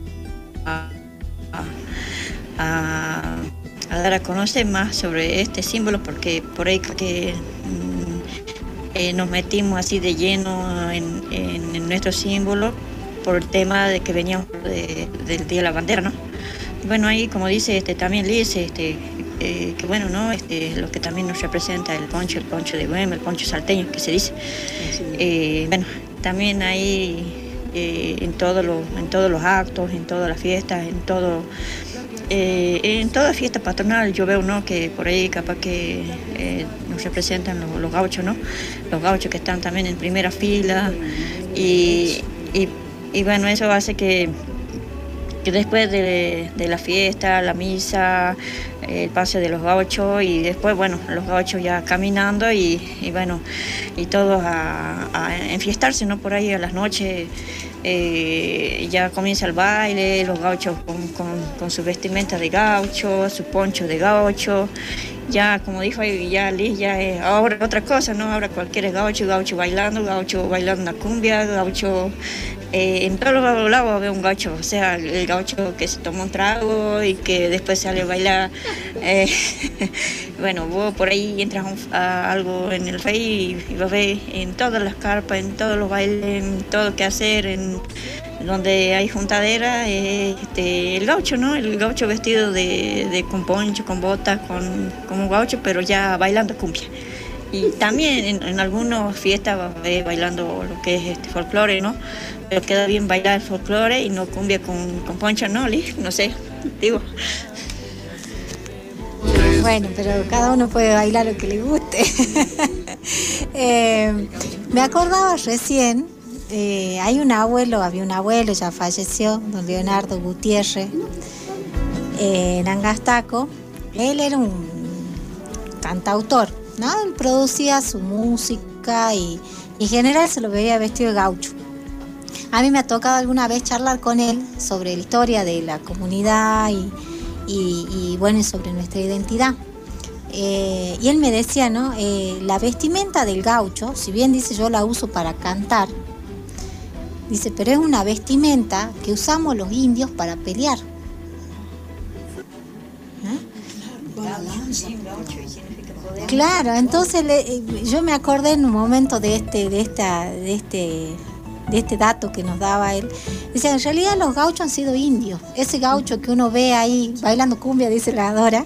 a dar a conocer más sobre este símbolo, porque por ahí que nos metimos así de lleno en nuestro símbolo por el tema de que veníamos del Día de la Bandera, ¿no? Bueno, ahí como dice también Liz, que bueno, ¿no? Lo que también nos representa el poncho de Güemes, el poncho salteño que se dice. Bueno, también ahí en todos los actos, en todas las fiestas, en toda fiesta patronal yo veo, ¿no? Que por ahí capaz que nos representan los gauchos, ¿no? Los gauchos que están también en primera fila y bueno, eso hace que después de la fiesta, la misa, el pase de los gauchos y después, bueno, los gauchos ya caminando y bueno, y todos a enfiestarse, ¿no? Por ahí a las noches ya comienza el baile, los gauchos con su vestimenta de gaucho, su poncho de gaucho. Ya, como dijo ya Liz, ya es ahora otra cosa, ¿no? Ahora cualquier gaucho bailando una cumbia, gaucho... en todos los lados veo un gaucho, o sea, el gaucho que se toma un trago y que después sale a bailar. Bueno, vos por ahí entras a algo en el Face y lo ves en todas las carpas, en todos los bailes, en todo que hacer, en donde hay juntadera, el gaucho, ¿no? El gaucho vestido con poncho, con botas, como un gaucho, pero ya bailando cumbia. Y también en algunas fiestas bailando lo que es folclore, ¿no? Pero queda bien bailar el folclore y no cumbia con poncho, ¿no, Liz? No sé, digo. Bueno, pero cada uno puede bailar lo que le guste. Me acordaba recién, había un abuelo, ya falleció, don Leonardo Gutiérrez, en Angastaco. Él era un cantautor, ¿no? Él producía su música y en general se lo veía vestido de gaucho. A mí me ha tocado alguna vez charlar con él sobre la historia de la comunidad y bueno, sobre nuestra identidad. Y él me decía, ¿no? La vestimenta del gaucho, si bien dice yo la uso para cantar, dice, pero es una vestimenta que usamos los indios para pelear. Claro, entonces yo me acordé en un momento de este dato que nos daba él. Dice, en realidad los gauchos han sido indios. Ese gaucho que uno ve ahí bailando cumbia, dice la Dora,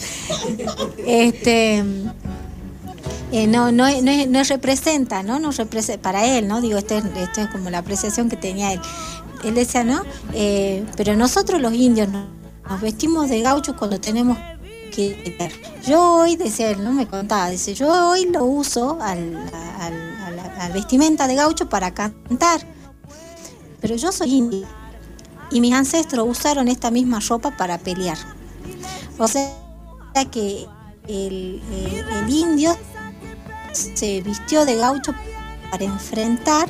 no representa, ¿no? No representa para él, ¿no? Digo, esto es como la apreciación que tenía él. Él decía, ¿no? Pero nosotros los indios nos vestimos de gauchos cuando tenemos que ver. Yo hoy, decía él, no me contaba, dice, yo hoy lo uso al vestimenta de gaucho para cantar, pero yo soy indio y mis ancestros usaron esta misma ropa para pelear. O sea que el indio se vistió de gaucho para enfrentar,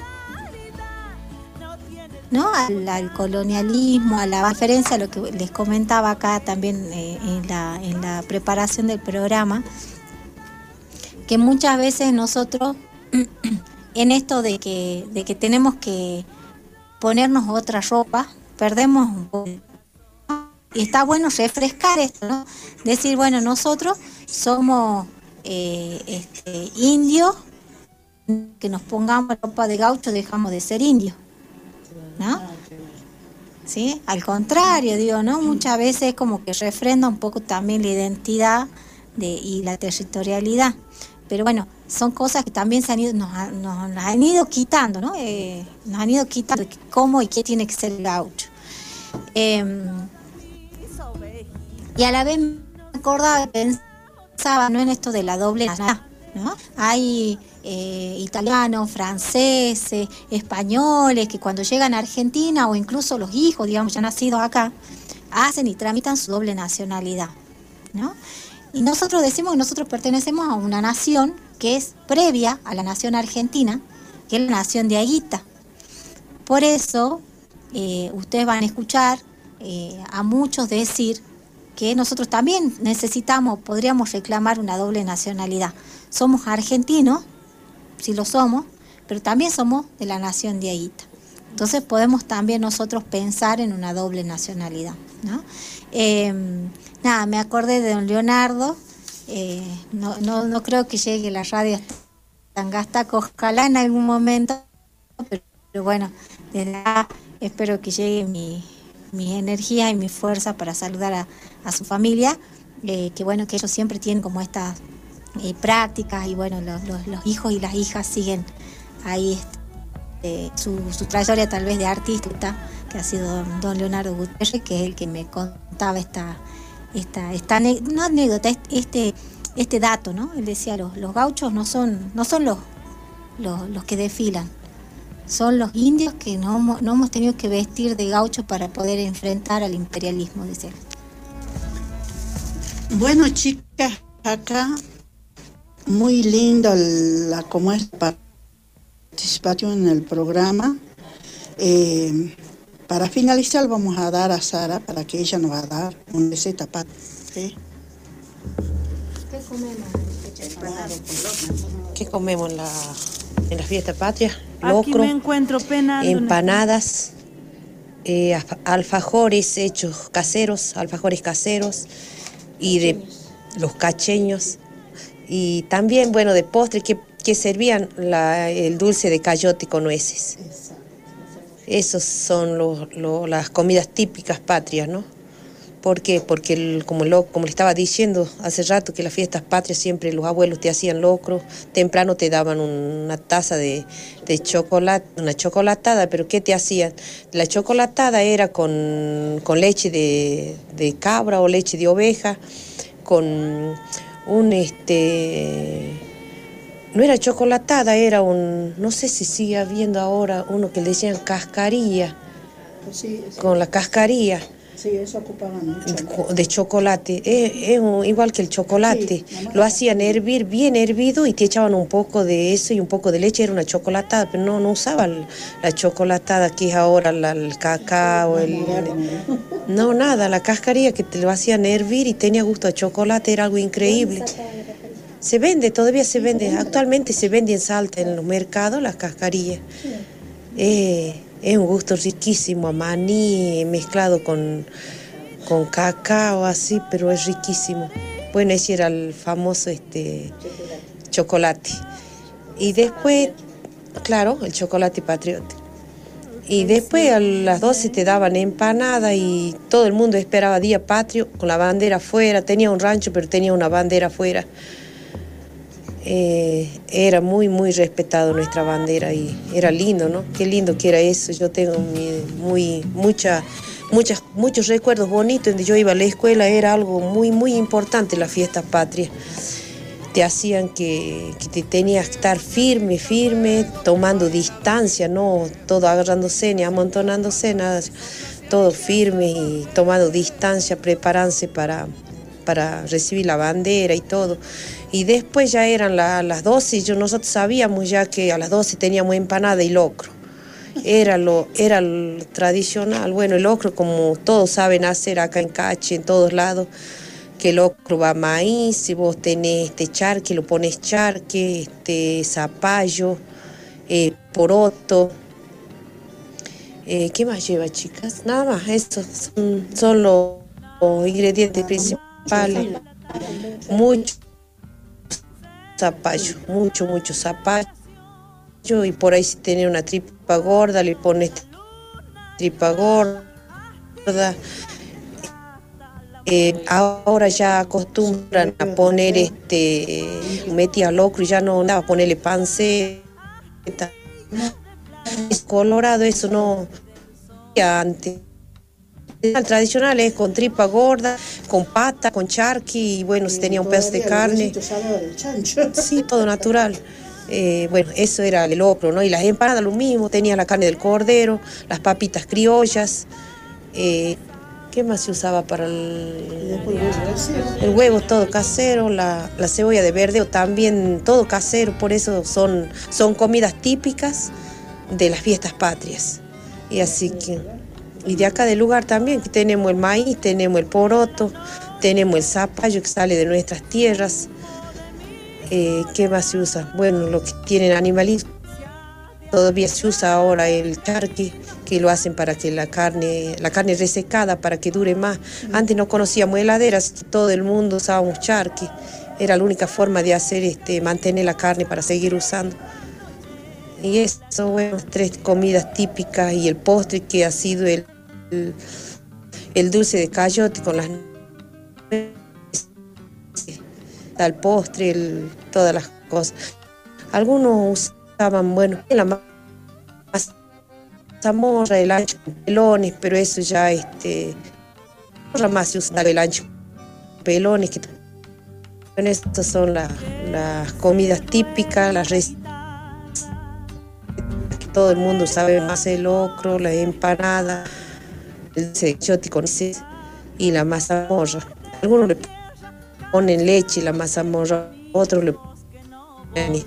¿no? al colonialismo, a la diferencia a lo que les comentaba acá también en la preparación del programa, que muchas veces nosotros en esto de que tenemos que ponernos otra ropa, perdemos un poco. Y está bueno refrescar esto, ¿no? Decir, bueno, nosotros somos indios, que nos pongamos ropa de gaucho, dejamos de ser indios, ¿no? ¿Sí? Al contrario, digo, ¿no? Muchas veces es como que refrenda un poco también la identidad y la territorialidad. Pero bueno, son cosas que también nos han ido quitando, ¿no? Nos han ido quitando cómo y qué tiene que ser el gaucho. Y a la vez me acordaba, pensaba, ¿no? En esto de la doble nacionalidad, ¿no? Hay italianos, franceses, españoles que cuando llegan a Argentina, o incluso los hijos, digamos, ya nacidos acá, hacen y tramitan su doble nacionalidad, ¿no? Y nosotros decimos que nosotros pertenecemos a una nación que es previa a la nación argentina, que es la nación de Aguita. Por eso, ustedes van a escuchar a muchos decir que nosotros también podríamos reclamar una doble nacionalidad. Somos argentinos, sí lo somos, pero también somos de la nación de Aguita. Entonces podemos también nosotros pensar en una doble nacionalidad, ¿no? Me acordé de don Leonardo, no creo que llegue la radio hasta Angastaco, ojalá en algún momento, pero bueno, desde acá espero que llegue mi energía y mi fuerza para saludar a su familia, que bueno, que ellos siempre tienen como estas prácticas, y bueno, los hijos y las hijas siguen ahí su trayectoria tal vez de artista, que ha sido don Leonardo Gutiérrez, que es el que me contaba esta no anécdota, este dato, ¿no? Él decía, los gauchos no son los que desfilan, son los indios que no hemos tenido que vestir de gaucho para poder enfrentar al imperialismo, dice él. Bueno, chicas, acá muy lindo como es participación en el programa. Para finalizar vamos a dar a Sara para que ella nos va a dar una receta patria. ¿Sí? ¿Qué comemos? ¿Qué comemos en la fiesta patria? Locro, aquí me encuentro penando, empanadas, alfajores hechos caseros, alfajores caseros y de los cacheños. Y también, bueno, de postre que servían el dulce de cayote con nueces. Esos son las comidas típicas patrias, ¿no? ¿Por qué? Porque como le estaba diciendo hace rato, que las fiestas patrias siempre los abuelos te hacían locro, temprano te daban una taza de chocolate, una chocolatada, pero ¿qué te hacían? La chocolatada era con leche de cabra o leche de oveja, con un no era chocolatada, era no sé si sigue habiendo ahora uno que le decían cascarilla, Sí, con la cascarilla. sí, eso ocupaban mucho. De chocolate, igual que el chocolate, Sí, lo hacían hervir, bien hervido, y te echaban un poco de eso y un poco de leche, era una chocolatada, pero no usaban la chocolatada que es ahora el cacao, no, nada, la cascarilla que te lo hacían hervir y tenía gusto a chocolate, era algo increíble. Se vende, todavía se vende, actualmente se vende en Salta, en los mercados, las cascarillas. Es un gusto riquísimo, a maní mezclado con cacao, así, pero es riquísimo. Bueno, ese era el famoso chocolate. Y después, claro, el chocolate patriota. Y después a las 12 te daban empanada y todo el mundo esperaba Día Patrio con la bandera afuera. Tenía un rancho, pero tenía una bandera afuera. Era muy, muy respetado nuestra bandera y era lindo, ¿no? Qué lindo que era eso. Yo tengo muchos recuerdos bonitos. Donde yo iba a la escuela era algo muy, muy importante, las fiestas patrias. Te hacían que te tenías que estar firme, tomando distancia, no todo agarrándose ni amontonándose, nada, todo firme y tomando distancia, preparándose para recibir la bandera y todo. Y después ya eran las 12 y nosotros sabíamos ya que a las 12 teníamos empanada y locro. Era lo tradicional. Bueno, el locro, como todos saben hacer acá en Cache, en todos lados, que el locro va a maíz, si vos tenés charque, lo pones charque, zapallo, poroto. ¿Qué más lleva, chicas? Nada más, estos son los ingredientes principales. Mucho zapallo, mucho zapallo, y por ahí si tenés una tripa gorda, le pones tripa gorda. Ahora ya acostumbran a poner metía locro y ya no andaba a ponerle panceta. Es colorado, eso no antes. El tradicional es con tripa gorda, con pata, con charqui, y bueno, si tenía un pedazo de carne. Sí, todo natural. Bueno, eso era el locro, ¿no? Y las empanadas lo mismo, tenía la carne del cordero, las papitas criollas. ¿Qué más se usaba para el huevo? Todo casero, la cebolla de verdeo también, todo casero, por eso son comidas típicas de las fiestas patrias. Y así que... Y de acá del lugar también, que tenemos el maíz, tenemos el poroto, tenemos el zapallo que sale de nuestras tierras. ¿Qué más se usa? Bueno, lo que tienen animalitos, todavía se usa ahora el charqui, que lo hacen para que la carne resecada, para que dure más. Antes no conocíamos heladeras, todo el mundo usábamos charqui. Era la única forma de hacer, mantener la carne para seguir usando. Y eso, bueno, 3 comidas típicas y el postre que ha sido el dulce de cayote con las el postre, todas las cosas. Algunos usaban, bueno, la mazamorra, el ancho con pelones, pero eso ya, más se usa el ancho con pelones. Bueno, estas son las comidas típicas, las recetas. Todo el mundo sabe más el locro, la empanada, el cayote con ese y la mazamorra. Algunos le ponen leche la mazamorra, otros le ponen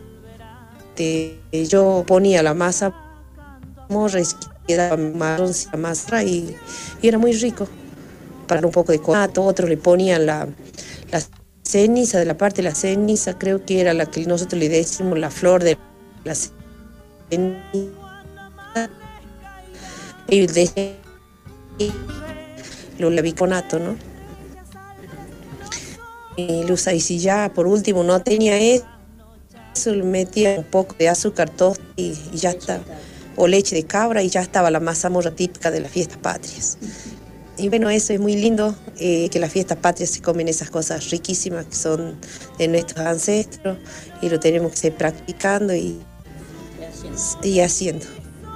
yo ponía la mazamorra y quedaba marrón la masa y era muy rico. Para un poco de conato, otros le ponían la ceniza, de la parte de la ceniza, creo que era la que nosotros le decimos la flor de la ceniza. Y lo biconato, ¿no? Y si ya por último no tenía eso, le metía un poco de azúcar tosta y ya está, o leche de cabra y ya estaba la mazamorra típica de las fiestas patrias. Y bueno, eso es muy lindo, que las fiestas patrias se comen esas cosas riquísimas que son de nuestros ancestros y lo tenemos que seguir practicando y haciendo.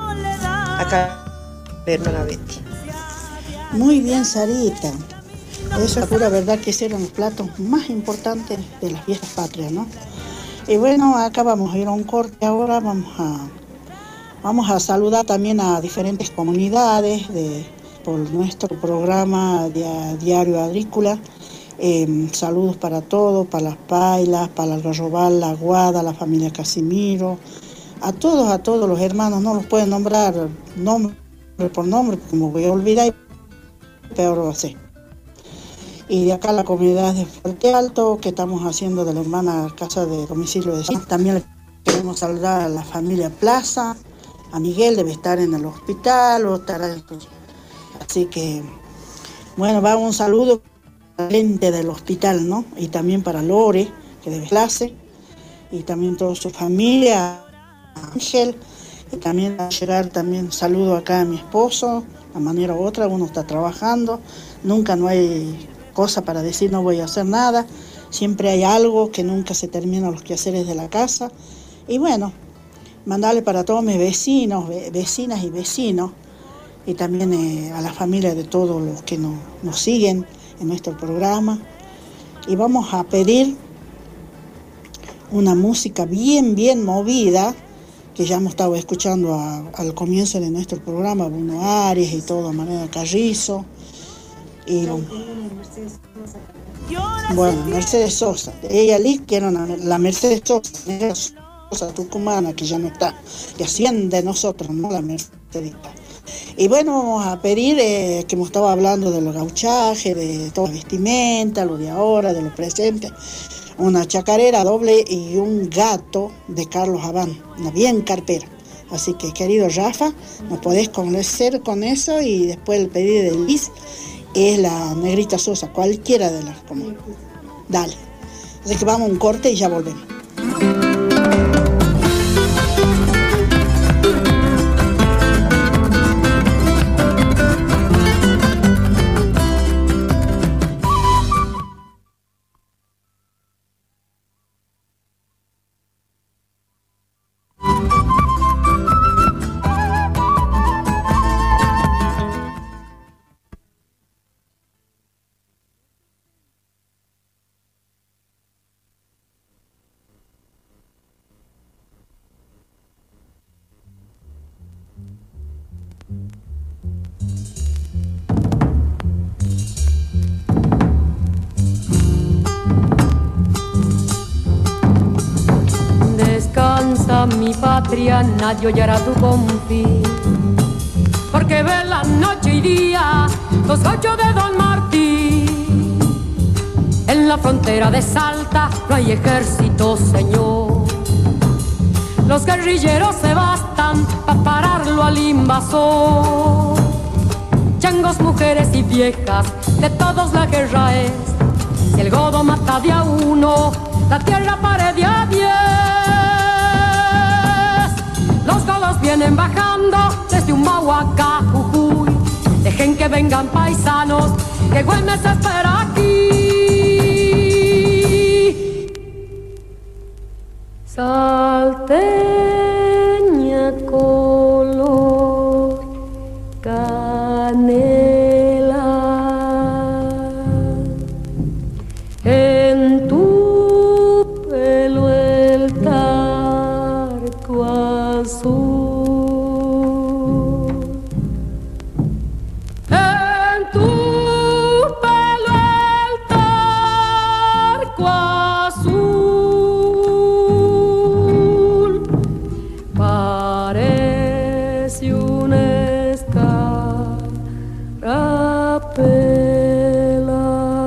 Acá, hermana Betty. Muy bien, Sarita. Eso es pura verdad que esos eran los platos más importantes de las fiestas patrias, ¿no? Y bueno, acá vamos a ir a un corte ahora, vamos a saludar también a diferentes comunidades por nuestro programa Diario Agrícola. Saludos para todos, para las Pailas, para el Garrobal, la Guada, la familia Casimiro, a todos los hermanos, no los puedo nombrar nombre por nombre, como voy a olvidar, peor va a ser. Y de acá la comunidad de Fuerte Alto, que estamos haciendo de la hermana Casa de Domicilio de San. También le queremos saludar a la familia Plaza, a Miguel debe estar en el hospital, así que, bueno, va un saludo a la gente del hospital, ¿no? Y también para Lore, que debe clase, y también toda su familia, Ángel, y también a llegar también saludo acá a mi esposo, de una manera u otra, uno está trabajando, nunca no hay cosa para decir no voy a hacer nada, siempre hay algo que nunca se terminan los quehaceres de la casa, y bueno, mandarle para todos mis vecinos, vecinas y vecinos, y también a la familia de todos los que nos siguen en nuestro programa, y vamos a pedir una música bien movida, que ya hemos estado escuchando al comienzo de nuestro programa, Bruno Arias y todo, Manuel Carrizo, y bueno, Mercedes Sosa, ella Liz, que era la Mercedes Sosa tucumana, que ya no está, que hacían de nosotros, ¿no? La Mercedita. Y bueno, vamos a pedir, que hemos estado hablando de los gauchajes, de toda la vestimenta, lo de ahora, de lo presente, una chacarera doble y un gato de Carlos Habán, una bien carpera. Así que, querido Rafa, nos podés convencer con eso, y después el pedido de Liz es la Negrita Sosa, cualquiera de las, como, dale. Así que vamos a un corte y ya volvemos. Mi patria, nadie hollará tu confín, porque ve la noche y día los gauchos de Don Martín. En la frontera de Salta no hay ejército, señor. Los guerrilleros se bastan para pararlo al invasor. Changos, mujeres y viejas, de todos la guerra es. Si el godo mata de a uno, la tierra pare de a 10. Los godos vienen bajando desde Humahuaca, Jujuy. Dejen que vengan paisanos, que Güemes espera aquí. Salteña color canela, en tu pelo el tarco azul, en tu pelo el tarco azul, parece un escarapela.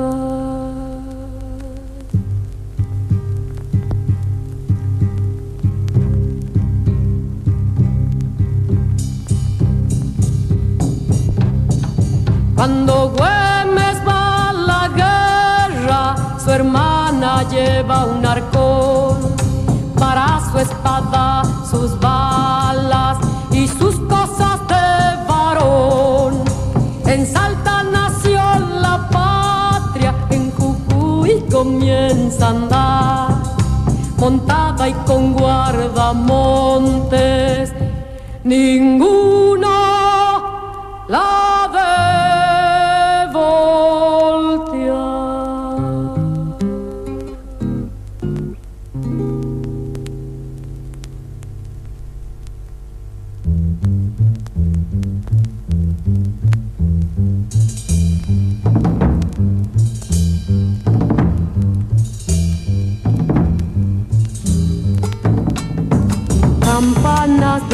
Cuando Güemes va a la guerra, su hermana lleva un arcón, para su espada, sus balas y sus cosas de varón. En Salta nació la patria, en Jujuy comienza a andar, montada y con guardamontes, ninguno la de voltear.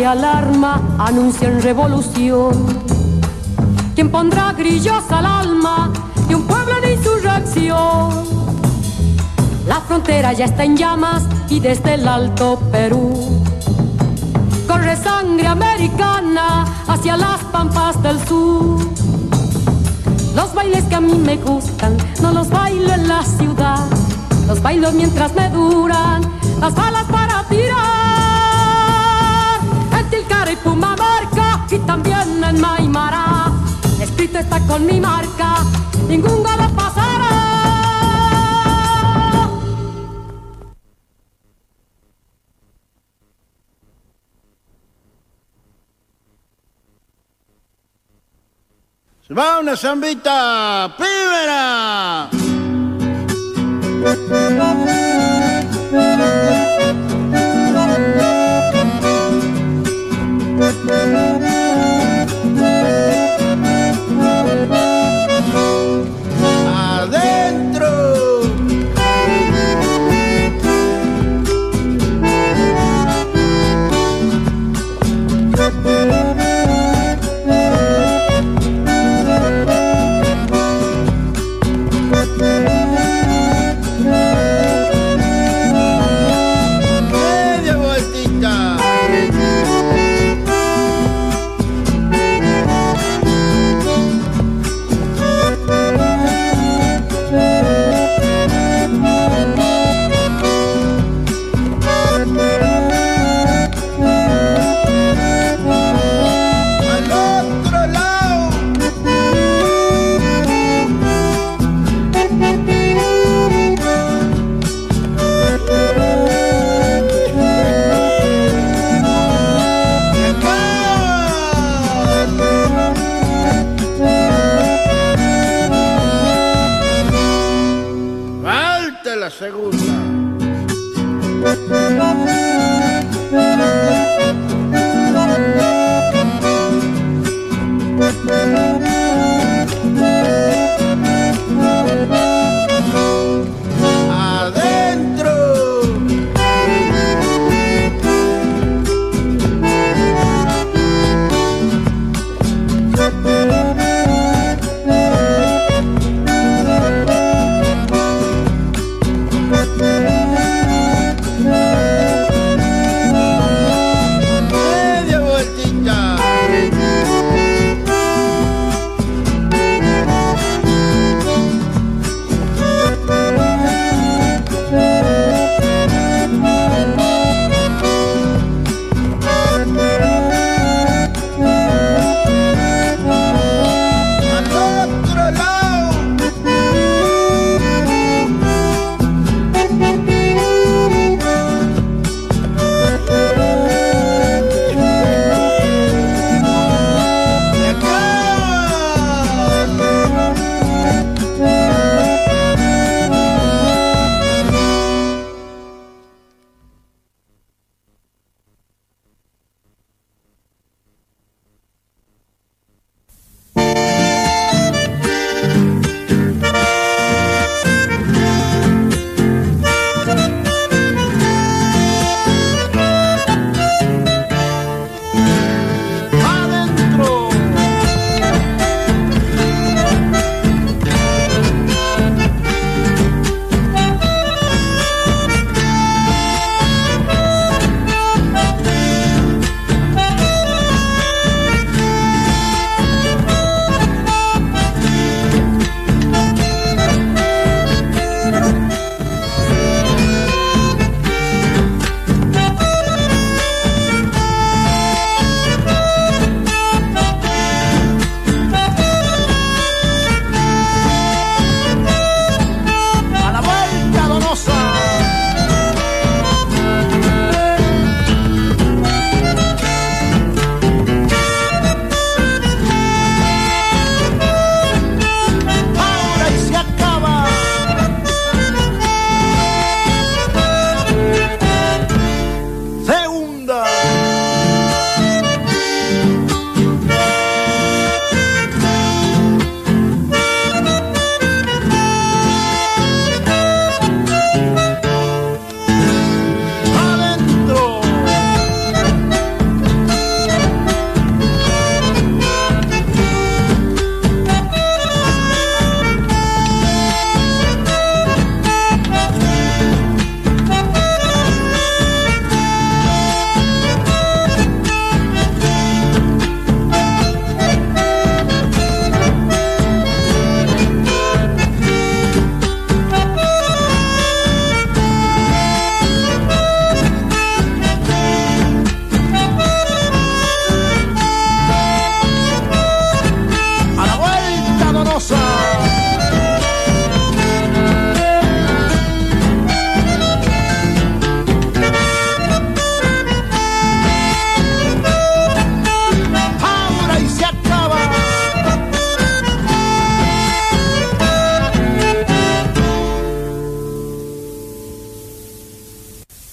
de alarma anuncian revolución. ¿Quién pondrá grillos al alma de un pueblo en insurrección? La frontera ya está en llamas y desde el Alto Perú corre sangre americana hacia las pampas del sur. Los bailes que a mí me gustan no los bailo en la ciudad, los bailo mientras me duran las balas para tirar. En Tilcara y Pumamarca y también en Maimará, escrito está con mi marca, ningún galo pasará. Se va una zambita primera. Adentro.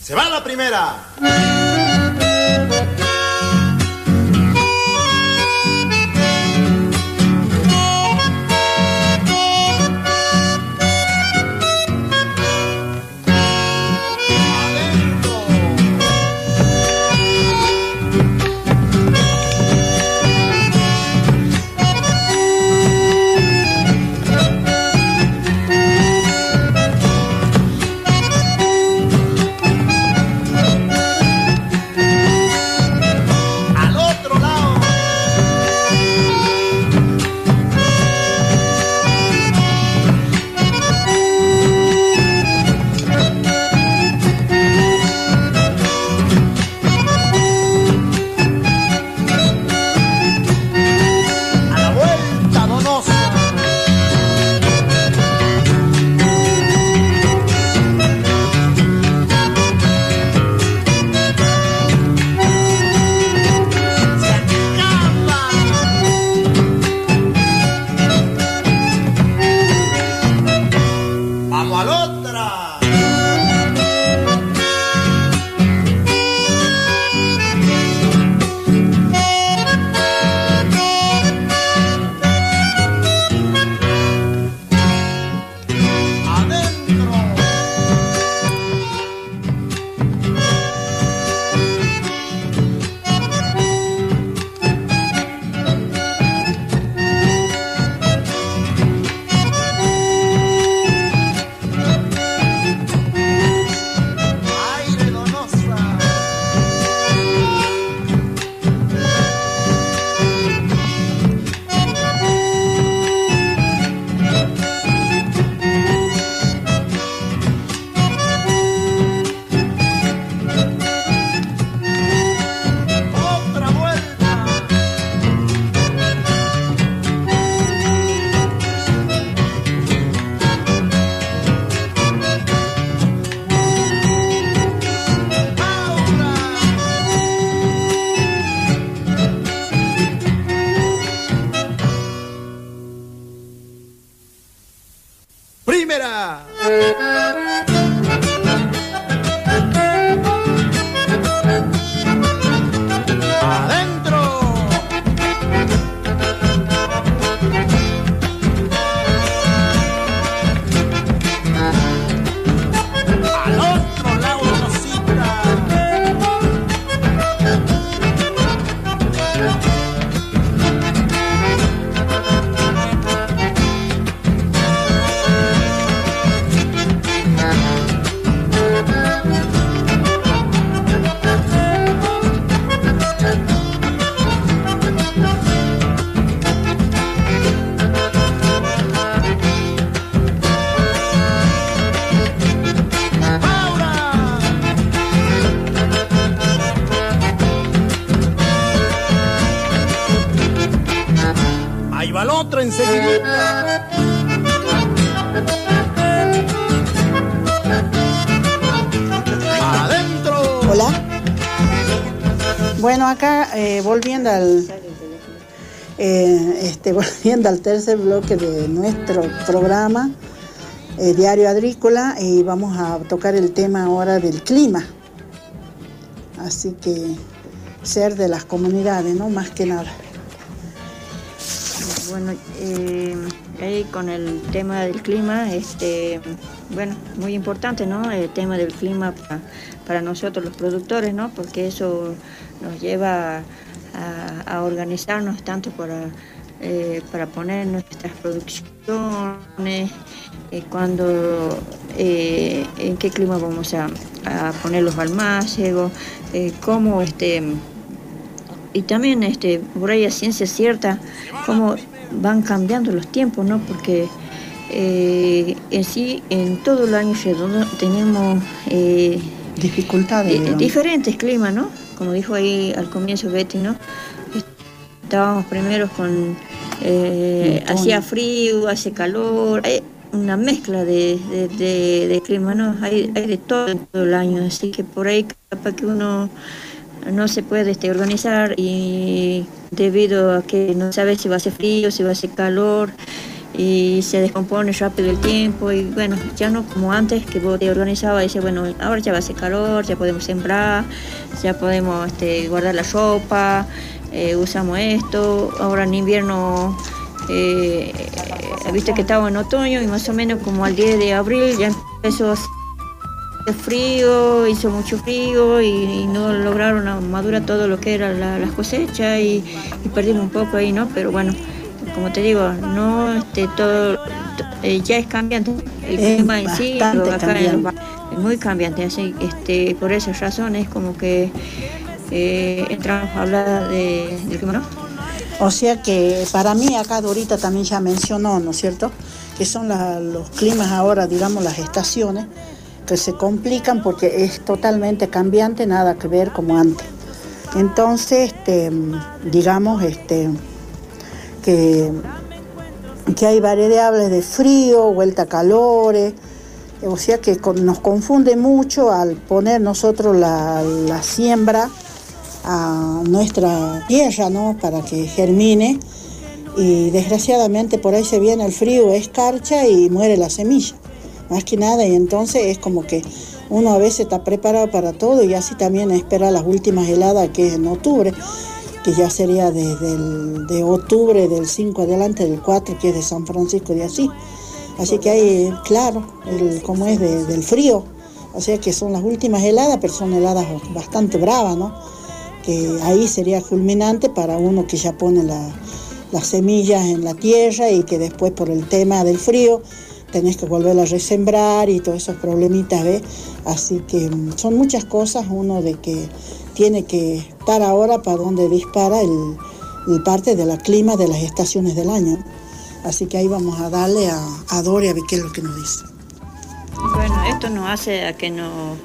Se va la primera. Primera. Adentro. Al otro lado de la cita. Ahí va el otro enseguida. Adentro. Hola. Bueno, acá volviendo al tercer bloque de nuestro programa Diario Agrícola, y vamos a tocar el tema ahora del clima. Así que ser de las comunidades, ¿no? Más que nada. Bueno, ahí con el tema del clima, bueno, muy importante, ¿no? El tema del clima para nosotros los productores, ¿no? Porque eso nos lleva a organizarnos tanto para poner nuestras producciones, en qué clima vamos a poner los almacenes, cómo y también por ahí a ciencia cierta cómo van cambiando los tiempos, ¿no? Porque en sí en todo el año redondo tenemos dificultades, diferentes climas, ¿no? Como dijo ahí al comienzo Betty, ¿no? Estábamos primero con hacía frío, hace calor, hay una mezcla de clima, ¿no? Hay de todo en todo el año, así que por ahí capaz que uno no se puede organizar, y debido a que no sabe si va a hacer frío, si va a hacer calor, y se descompone rápido el tiempo y bueno, ya no como antes que vos te organizabas y decías, bueno, ahora ya va a hacer calor, ya podemos sembrar, ya podemos guardar la ropa, usamos esto, ahora en invierno, viste que estaba en otoño y más o menos como al 10 de abril ya empezó a hacer frío, hizo mucho frío y no lograron madurar todo lo que era las cosechas y perdimos un poco ahí, ¿no? Pero bueno, como te digo, no todo ya es cambiante el clima en sí, acá es muy cambiante, así por esa razón es como que entramos a hablar del clima, ¿no? O sea que para mí acá Dorita también ya mencionó, ¿no es cierto?, que son los climas ahora, digamos, las estaciones que se complican porque es totalmente cambiante, nada que ver como antes. Entonces, digamos, que hay variables de frío, vuelta a calores, o sea que nos confunde mucho al poner nosotros la siembra a nuestra tierra, ¿no?, para que germine, y desgraciadamente por ahí se viene el frío, escarcha y muere la semilla, más que nada, y entonces es como que uno a veces está preparado para todo y así también espera las últimas heladas que es en octubre, que ya sería de octubre del 5 adelante, del 4 que es de San Francisco de Asís. Así que hay, claro, como es del frío, o sea que son las últimas heladas, pero son heladas bastante bravas, ¿no? Que ahí sería culminante para uno que ya pone las semillas en la tierra y que después por el tema del frío tenés que volver a resembrar y todos esos problemitas, ¿ves? Así que son muchas cosas, uno de que tiene que estar ahora para donde dispara el parte del clima de las estaciones del año. Así que ahí vamos a darle a Dori a ver qué es lo que nos dice. Bueno, esto nos hace a que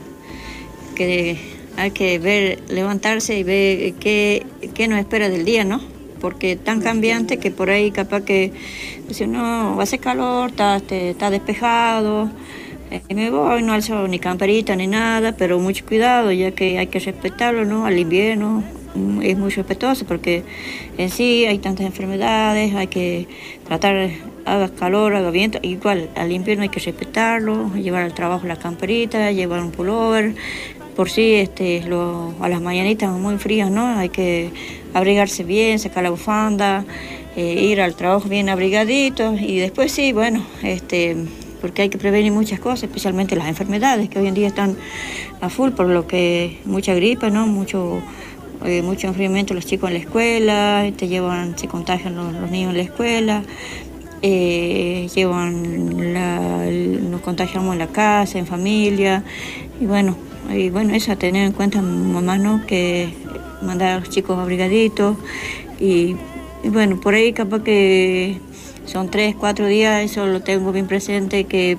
hay que ver, levantarse y ver qué nos espera del día, ¿no? Porque tan cambiante que por ahí capaz que si no va a hacer calor, está despejado, me voy, no alzo ni camperita ni nada, pero mucho cuidado ya que hay que respetarlo, ¿no? Al invierno es muy respetuoso porque en sí hay tantas enfermedades, hay que tratar, haga calor, haga viento, igual al invierno hay que respetarlo, llevar al trabajo la camperita, llevar un pullover. Por sí, a las mañanitas muy frías, ¿no? Hay que abrigarse bien, sacar la bufanda, ir al trabajo bien abrigaditos y después sí, bueno, porque hay que prevenir muchas cosas, especialmente las enfermedades que hoy en día están a full, por lo que mucha gripe, ¿no? Mucho enfriamiento los chicos en la escuela, se contagian los niños en la escuela, nos contagiamos en la casa, en familia, y bueno, eso a tener en cuenta, mamá, ¿no? Que mandar a los chicos abrigaditos y bueno, por ahí capaz que son 3, 4 días, eso lo tengo bien presente, que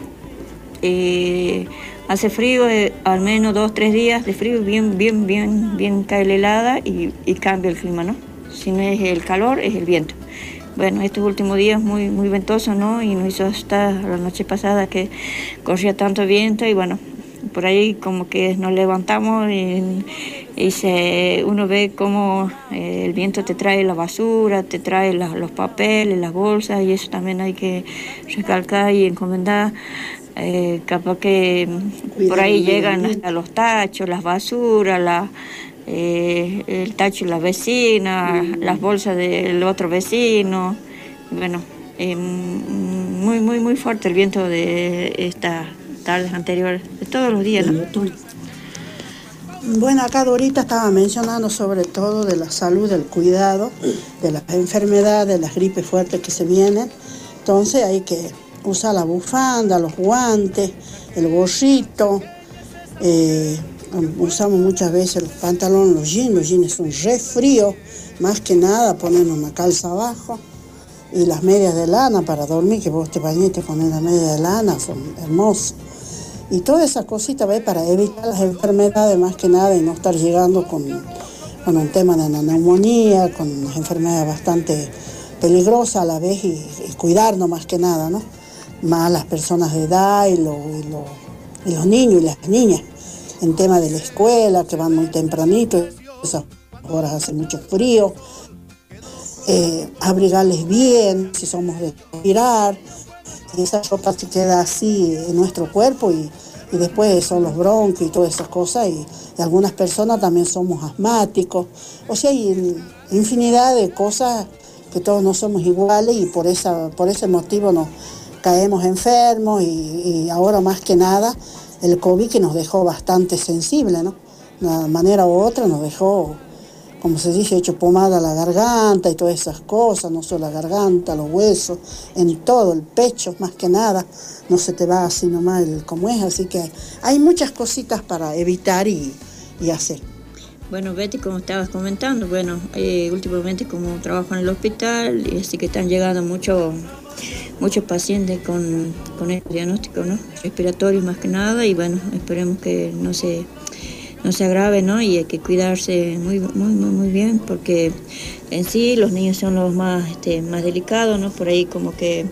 hace frío, al menos 2, 3 días de frío, bien cae la helada y cambia el clima, ¿no? Si no es el calor, es el viento. Bueno, estos últimos días muy ventosos, ¿no? Y nos hizo hasta la noche pasada que corría tanto viento y bueno, por ahí como que nos levantamos y uno ve cómo el viento te trae la basura, te trae los papeles, las bolsas, y eso también hay que recalcar y encomendar. Capaz que por ahí llegan hasta los tachos, las basuras, el tacho de la vecina, las bolsas del otro vecino. Bueno, muy fuerte el viento de esta tardes anteriores, de todos los días, ¿no? Bueno, acá Dorita estaba mencionando sobre todo de la salud, del cuidado, de las enfermedades, de las gripes fuertes que se vienen. Entonces hay que usar la bufanda, los guantes, el gorrito. Usamos muchas veces los pantalones, los jeans son re fríos, más que nada ponernos una calza abajo. Y las medias de lana para dormir, que vos te bañaste con una media de lana, son hermosas. Y todas esas cositas, ¿ves? Para evitar las enfermedades más que nada y no estar llegando con un tema de la neumonía, con unas enfermedades bastante peligrosas a la vez y cuidarnos más que nada, ¿no? Más las personas de edad y los niños y las niñas en tema de la escuela, que van muy tempranito, esas horas hace mucho frío. abrigarles bien, si somos de respirar, y esa ropa se queda así en nuestro cuerpo y después son los bronquios y todas esas cosas, y algunas personas también somos asmáticos, o sea, hay infinidad de cosas que todos no somos iguales y por ese motivo nos caemos enfermos y ahora más que nada el COVID que nos dejó bastante sensible, ¿no? De una manera u otra nos dejó, como se dice, hecho pomada a la garganta y todas esas cosas, no solo la garganta, los huesos, en todo, el pecho más que nada, no se te va así nomás como es, así que hay muchas cositas para evitar y hacer. Bueno, Betty, como estabas comentando, bueno, últimamente como trabajo en el hospital, y así que están llegando muchos pacientes con este diagnóstico, ¿no? Respiratorios más que nada, y bueno, esperemos que no se agrave, ¿no? Y hay que cuidarse muy bien, porque en sí los niños son los más delicados, ¿no? Por ahí como que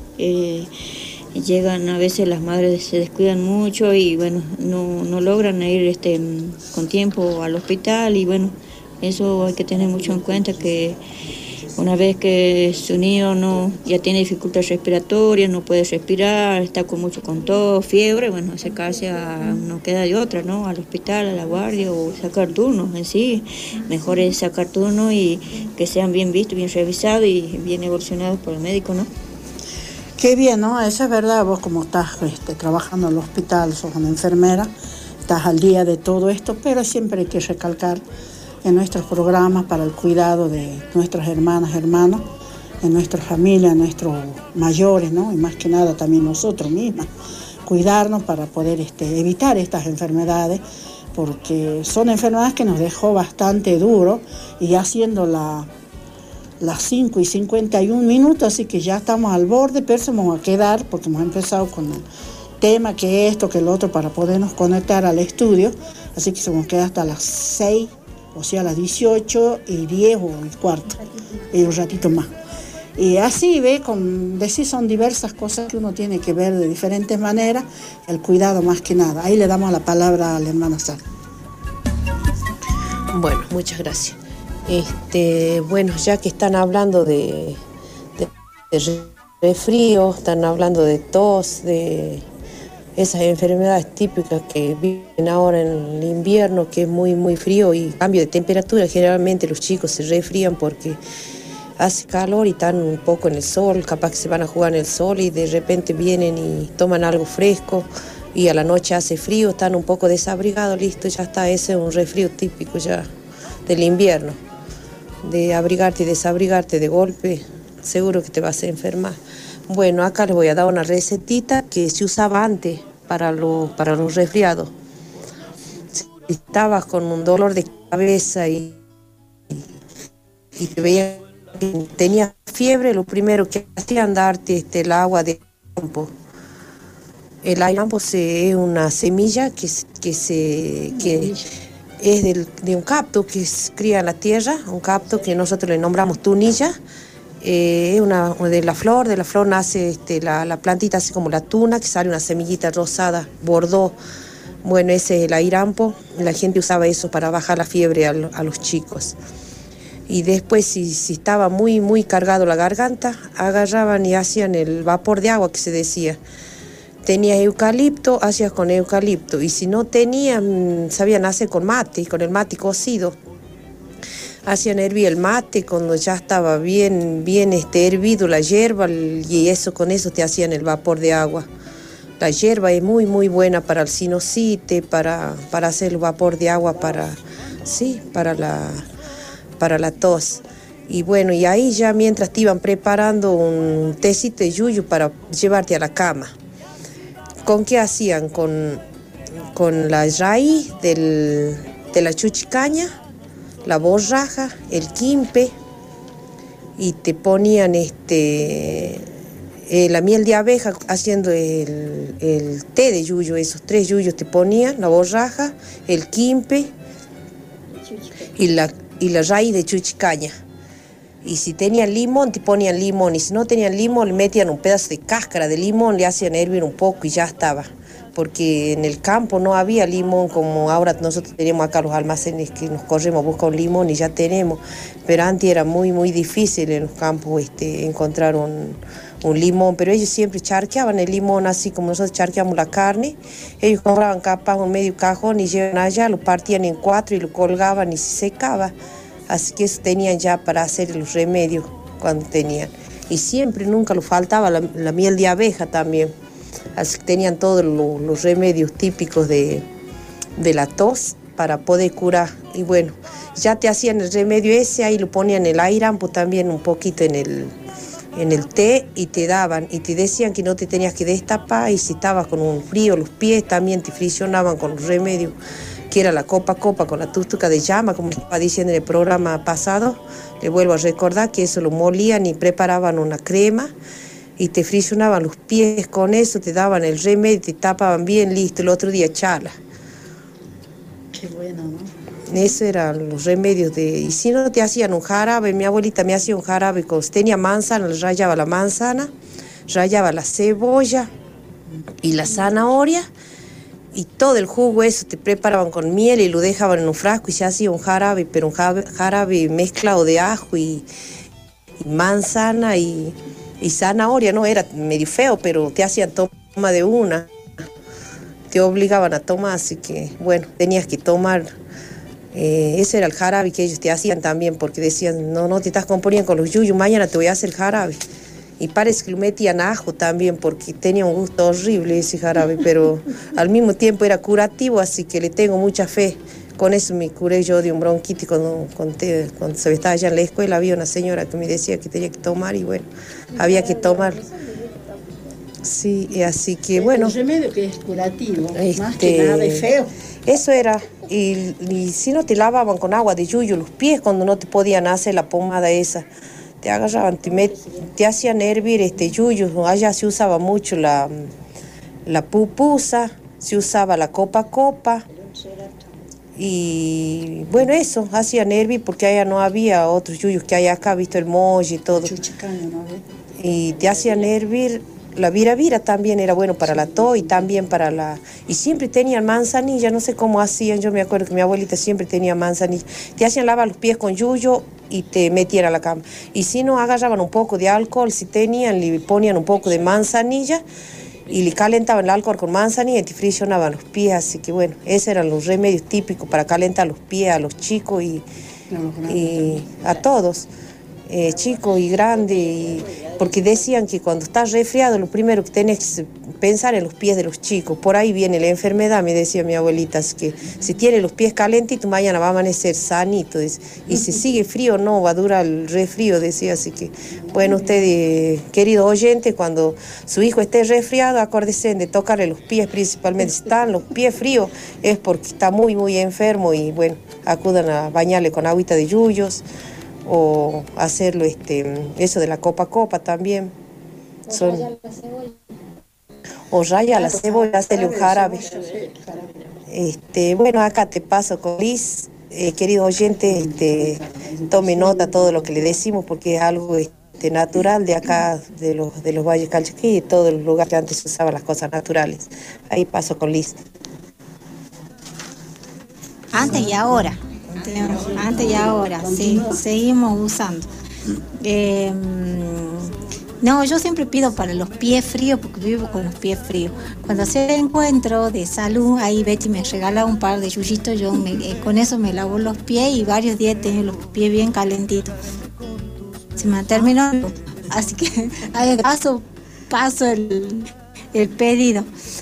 llegan, a veces las madres se descuidan mucho y bueno, no logran ir con tiempo al hospital, y bueno, eso hay que tener mucho en cuenta, que una vez que su niño ya tiene dificultades respiratorias, no puede respirar, está con tos, fiebre, bueno, acercarse no queda de otra, ¿no? Al hospital, a la guardia, o sacar turnos en sí. Mejor es sacar turnos y que sean bien vistos, bien revisados y bien evolucionados por el médico, ¿no? Qué bien, ¿no? Eso es verdad, vos como estás trabajando en el hospital, sos una enfermera, estás al día de todo esto, pero siempre hay que recalcar en nuestros programas para el cuidado de nuestras hermanas, hermanos, en nuestra familia, en nuestros mayores, ¿no? Y más que nada también nosotros mismas, cuidarnos para poder evitar estas enfermedades, porque son enfermedades que nos dejó bastante duro, y ya siendo las 5:51, así que ya estamos al borde, pero se vamos a quedar, porque hemos empezado con el tema, que esto, que el otro, para podernos conectar al estudio, así que se nos queda hasta las 6, o sea, a las 18:10 o el cuarto, y un ratito más. Y así, son diversas cosas que uno tiene que ver de diferentes maneras, el cuidado más que nada. Ahí le damos la palabra a la hermana Sara. Bueno, muchas gracias. Bueno, ya que están hablando de resfrío, están hablando de tos, de esas enfermedades típicas que viven ahora en el invierno, que es muy frío y cambio de temperatura, generalmente los chicos se resfrían porque hace calor y están un poco en el sol, capaz que se van a jugar en el sol y de repente vienen y toman algo fresco y a la noche hace frío, están un poco desabrigados, listo, ya está, ese es un resfrío típico ya del invierno, de abrigarte y desabrigarte de golpe, seguro que te vas a enfermar. Bueno, acá les voy a dar una recetita que se usaba antes para los resfriados. Si estabas con un dolor de cabeza y te veían que tenías fiebre, lo primero que hacían darte el agua de airampo. El airampo es una semilla que es de un cacto que se cría en la tierra, un cacto que nosotros le nombramos tunilla. Es una de la flor nace la plantita así como la tuna, que sale una semillita rosada, bordó. Bueno, ese es el airampo, la gente usaba eso para bajar la fiebre a los chicos. Y después, si estaba muy cargado la garganta, agarraban y hacían el vapor de agua que se decía. Tenías eucalipto, hacías con eucalipto, y si no tenían, sabían hacer con el mate cocido. Hacían hervir el mate cuando ya estaba bien hervido la hierba, y con eso te hacían el vapor de agua. La hierba es muy buena para el sinusitis, para hacer el vapor de agua para la tos. Y bueno, y ahí ya mientras te iban preparando un tecito de yuyu para llevarte a la cama. ¿Con qué hacían? Con la raíz de la chuchicaña, la borraja, el quimpe, y te ponían la miel de abeja haciendo el té de yuyo. Esos 3 yuyos te ponían, la borraja, el quimpe y la raíz de chuchicaña. Y si tenían limón, te ponían limón, y si no tenían limón, le metían un pedazo de cáscara de limón, le hacían hervir un poco y ya estaba. porque en el campo no había limón como ahora nosotros tenemos acá los almacenes que nos corremos a buscar un limón y ya tenemos, pero antes era muy muy difícil en los campos encontrar un limón, pero ellos siempre charqueaban el limón así como nosotros charqueamos la carne. Ellos compraban capaz un medio cajón y llevan allá, lo partían en 4 y lo colgaban y se secaba, así que eso tenían ya para hacer los remedios cuando tenían. Y siempre, nunca lo faltaba la miel de abeja también. Así que tenían todos los remedios típicos de la tos para poder curar. Y bueno, ya te hacían el remedio ese, ahí lo ponían el airampo también un poquito en el té y te daban. Y te decían que no te tenías que destapar y si estabas con un frío, los pies también te friccionaban con los remedios, que era la copa con la tústuca de llama, como estaba diciendo en el programa pasado. Le vuelvo a recordar que eso lo molían y preparaban una crema y te friccionaban los pies con eso, te daban el remedio, te tapaban bien, listo, el otro día chala. Qué bueno, ¿no? Eso eran los remedios y si no te hacían un jarabe, mi abuelita me hacía un jarabe, tenía manzana, rallaba la manzana, rallaba la cebolla y la zanahoria, y todo el jugo eso te preparaban con miel y lo dejaban en un frasco y se hacía un jarabe, pero un jarabe mezclado de ajo y manzana y zanahoria, no era medio feo, pero te hacían toma de una, te obligaban a tomar, así que bueno, tenías que tomar. Ese era el jarabe que ellos te hacían también, porque decían, no te estás componiendo con los yuyos, mañana te voy a hacer jarabe. Y parece que lo metían ajo también, porque tenía un gusto horrible ese jarabe, pero al mismo tiempo era curativo, así que le tengo mucha fe. Con eso me curé yo de un bronquitis cuando se estaba allá en la escuela. Había una señora que me decía que tenía que tomar y bueno, había que tomar. Sí, así que bueno. Un remedio que es curativo, más que nada de feo. Eso era, y si no te lavaban con agua de yuyo los pies cuando no te podían hacer la pomada esa. Te agarraban, te hacían hervir yuyo. Allá se usaba mucho la pupusa, se usaba la copa. Y bueno, eso, hacían hervir porque allá no había otros yuyos que hay acá, visto el molle y todo. Y te hacían hervir. La vira también era bueno para la tos y también para la... Y siempre tenían manzanilla, no sé cómo hacían, yo me acuerdo que mi abuelita siempre tenía manzanilla. Te hacían lavar los pies con yuyo y te metían a la cama. Y si no, agarraban un poco de alcohol, si tenían, le ponían un poco de manzanilla y le calentaban el alcohol con manzanilla y te friccionaban los pies. Así que bueno, esos eran los remedios típicos para calentar los pies a los chicos y a todos. Chicos y grandes, porque decían que cuando estás resfriado lo primero que tenés que pensar en los pies de los chicos, por ahí viene la enfermedad, me decía mi abuelita, es que si tiene los pies calentitos mañana va a amanecer sanito, y si sigue frío no, va a durar el resfrío, decía. Así que bueno, ustedes, queridos oyentes, cuando su hijo esté resfriado, acuérdense de tocarle los pies principalmente. Si están los pies fríos es porque está muy muy enfermo y bueno, acudan a bañarle con agüita de yuyos, o hacerlo eso de la copa también. O raya la cebolla, hacerle un jarabe. Bueno, acá te paso con Liz. Querido oyente, tome nota de todo lo que le decimos porque es algo natural de acá, de los valles Calchaquí y todos los lugares que antes se usaban las cosas naturales. Ahí paso con Liz. Antes y ahora. Sí, seguimos usando. No, yo siempre pido para los pies fríos porque vivo con los pies fríos. Cuando hacía el encuentro de salud, ahí Betty me regala un par de yuyitos, yo con eso me lavo los pies y varios días tengo los pies bien calentitos. Se me terminó, así que ahí paso el pedido.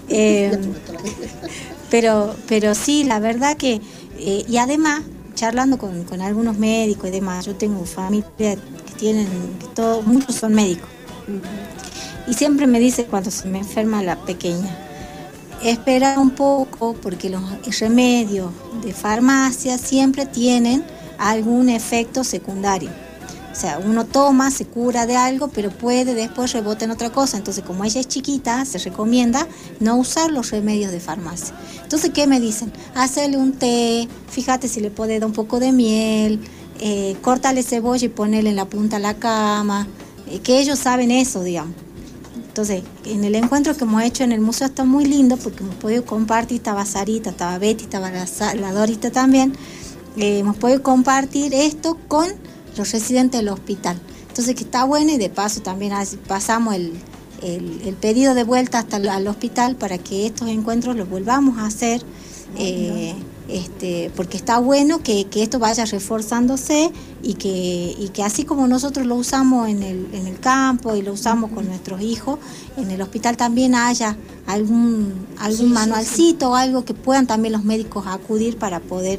Pero sí, la verdad que, y además, charlando con algunos médicos y demás, yo tengo familia que tienen, muchos son médicos. Y siempre me dice cuando se me enferma la pequeña, espera un poco porque los remedios de farmacia siempre tienen algún efecto secundario. O sea, uno toma, se cura de algo, pero puede después rebotar en otra cosa. Entonces, como ella es chiquita, se recomienda no usar los remedios de farmacia. Entonces, ¿qué me dicen? Hacerle un té, fíjate si le puede dar un poco de miel, córtale cebolla y ponele en la punta de la cama, que ellos saben eso, digamos. Entonces, en el encuentro que hemos hecho en el museo está muy lindo porque hemos podido compartir, estaba Sarita, estaba Betty, estaba la Dorita también, hemos podido compartir esto con los residentes del hospital. Entonces, que está bueno, y de paso también pasamos el pedido de vuelta hasta al hospital para que estos encuentros los volvamos a hacer, porque está bueno que esto vaya reforzándose y que así como nosotros lo usamos en el campo y lo usamos con nuestros hijos, en el hospital también haya algún manualcito o algo que puedan también los médicos acudir para poder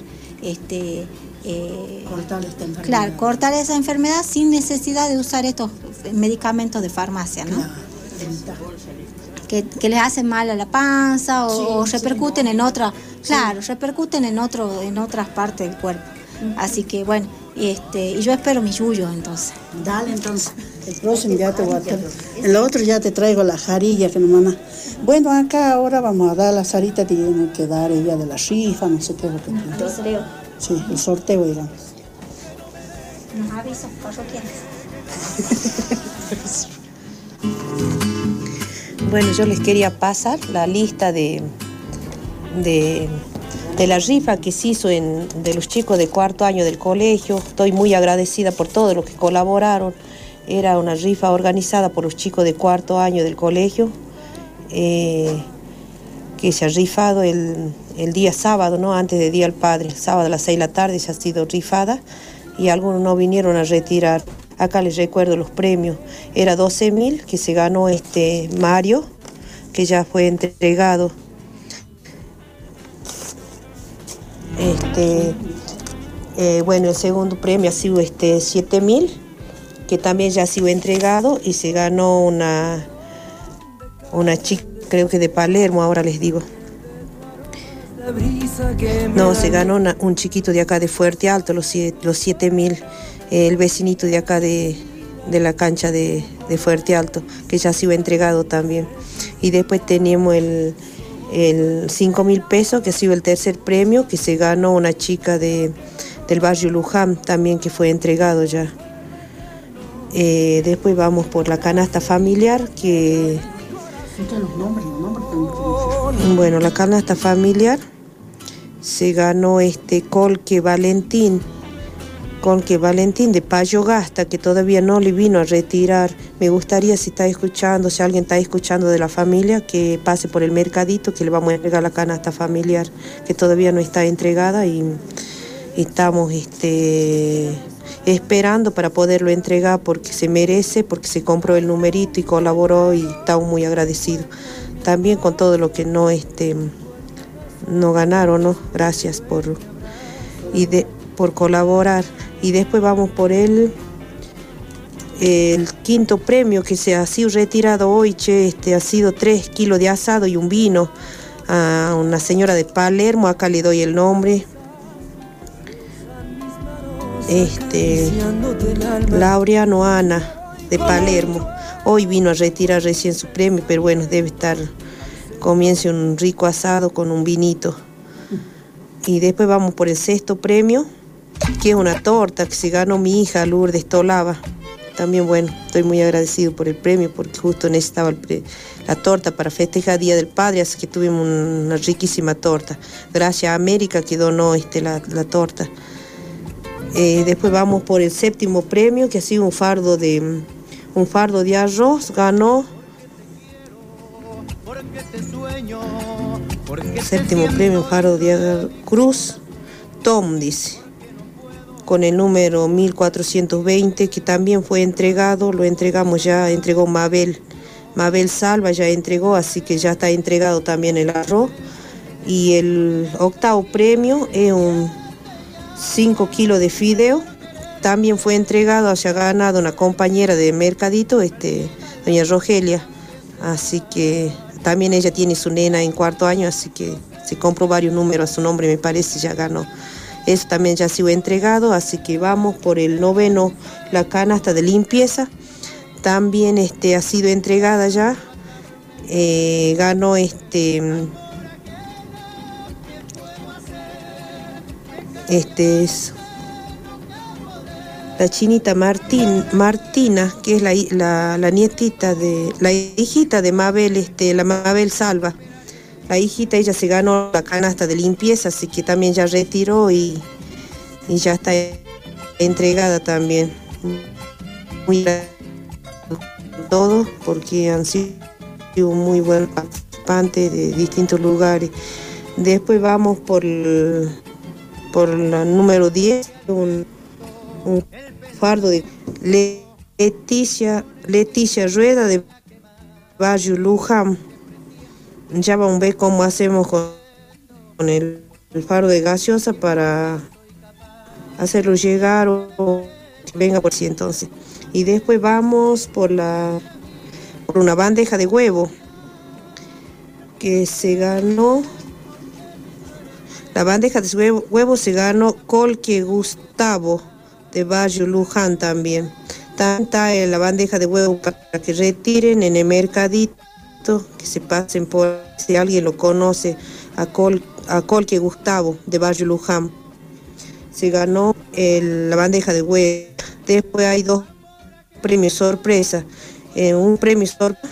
cortar esta enfermedad. Claro, cortar esa enfermedad sin necesidad de usar estos medicamentos de farmacia, ¿no? Claro. Que les hacen mal a la panza o repercuten en otra, claro, repercuten en otras partes del cuerpo. Así que bueno, y yo espero mi yuyo entonces. Dale, entonces, el próximo ya te voy a traer. En lo otro ya te traigo la jarilla que nos mandan. Bueno, acá ahora vamos a dar la Sarita, tiene que dar ella de la rifa, no sé qué es lo que tiene. El sorteo. Sí, el sorteo, digamos. Nos avisan, parroquianos. Bueno, yo les quería pasar la lista de la rifa que se hizo de los chicos de cuarto año del colegio. Estoy muy agradecida por todos los que colaboraron. Era una rifa organizada por los chicos de cuarto año del colegio, que se ha rifado el día sábado, ¿no? Antes del Día del Padre. El sábado a las 6 de la tarde se ha sido rifada y algunos no vinieron a retirar. Acá les recuerdo los premios. Era 12.000 que se ganó Mario, que ya fue entregado. Bueno, el segundo premio ha sido 7.000, que también ya ha sido entregado, y se ganó una chica, creo que de Palermo, ahora les digo. No, se ganó un chiquito de acá de Fuerte Alto, los 7.000. El vecinito de acá de la cancha de Fuerte Alto, que ya ha sido entregado también. Y después teníamos el 5.000 pesos, que ha sido el tercer premio, que se ganó una chica del barrio Luján, también, que fue entregado ya. Después vamos por la canasta familiar, que... Bueno, la canasta familiar se ganó Colque Valentín de Payo Gasta, que todavía no le vino a retirar. Me gustaría, si alguien está escuchando de la familia, que pase por el mercadito, que le vamos a entregar la canasta familiar, que todavía no está entregada, y estamos esperando para poderlo entregar, porque se merece, porque se compró el numerito y colaboró, y estamos muy agradecidos. También con todo lo que no ganaron, ¿no? Gracias por colaborar. Y después vamos por el quinto premio, que se ha sido retirado hoy, ha sido 3 kilos de asado y un vino a una señora de Palermo. Acá le doy el nombre. Laureano Ana de Palermo. Hoy vino a retirar recién su premio, pero bueno, debe estar, comience un rico asado con un vinito. Y después vamos por el sexto premio, que es una torta que se ganó mi hija Lourdes Tolava. También, bueno, estoy muy agradecido por el premio, porque justo necesitaba la torta para festejar Día del Padre, así que tuvimos una riquísima torta. Gracias a América que donó la torta. Después vamos por el séptimo premio, que ha sido un fardo de arroz. Ganó séptimo premio, un fardo de arroz, Cruz Tom, dice, con el número 1420, que también fue entregado. Lo entregamos ya, entregó Mabel Salva, ya entregó, así que ya está entregado también el arroz. Y el octavo premio es un 5 kilos de fideo, también fue entregado, se ha ganado una compañera de mercadito, doña Rogelia, así que también ella tiene su nena en cuarto año, así que se compró varios números a su nombre, me parece, ya ganó. Eso también ya ha sido entregado, así que vamos por el noveno, la canasta de limpieza. También ha sido entregada ya. Ganó la chinita Martina, que es la nietita la hijita de Mabel, la Mabel Salva. La hijita, ella se ganó la canasta de limpieza, así que también ya retiró y ya está entregada también. Muy todo, porque han sido muy buenos participantes de distintos lugares. Después vamos por la número 10, un fardo de Leticia Rueda de Barrio Luján. Ya vamos a ver cómo hacemos con el fardo de gaseosa para hacerlo llegar o que venga por sí entonces. Y después vamos por una bandeja de huevo que se ganó. La bandeja de huevo se ganó Colque Gustavo de Barrio Luján también. Está la bandeja de huevo para que retiren en el mercadito, que se pasen por, si alguien lo conoce, a Colque Gustavo de Barrio Luján. Se ganó la bandeja de huevo. Después hay 2 premios sorpresa. Un premio sorpresa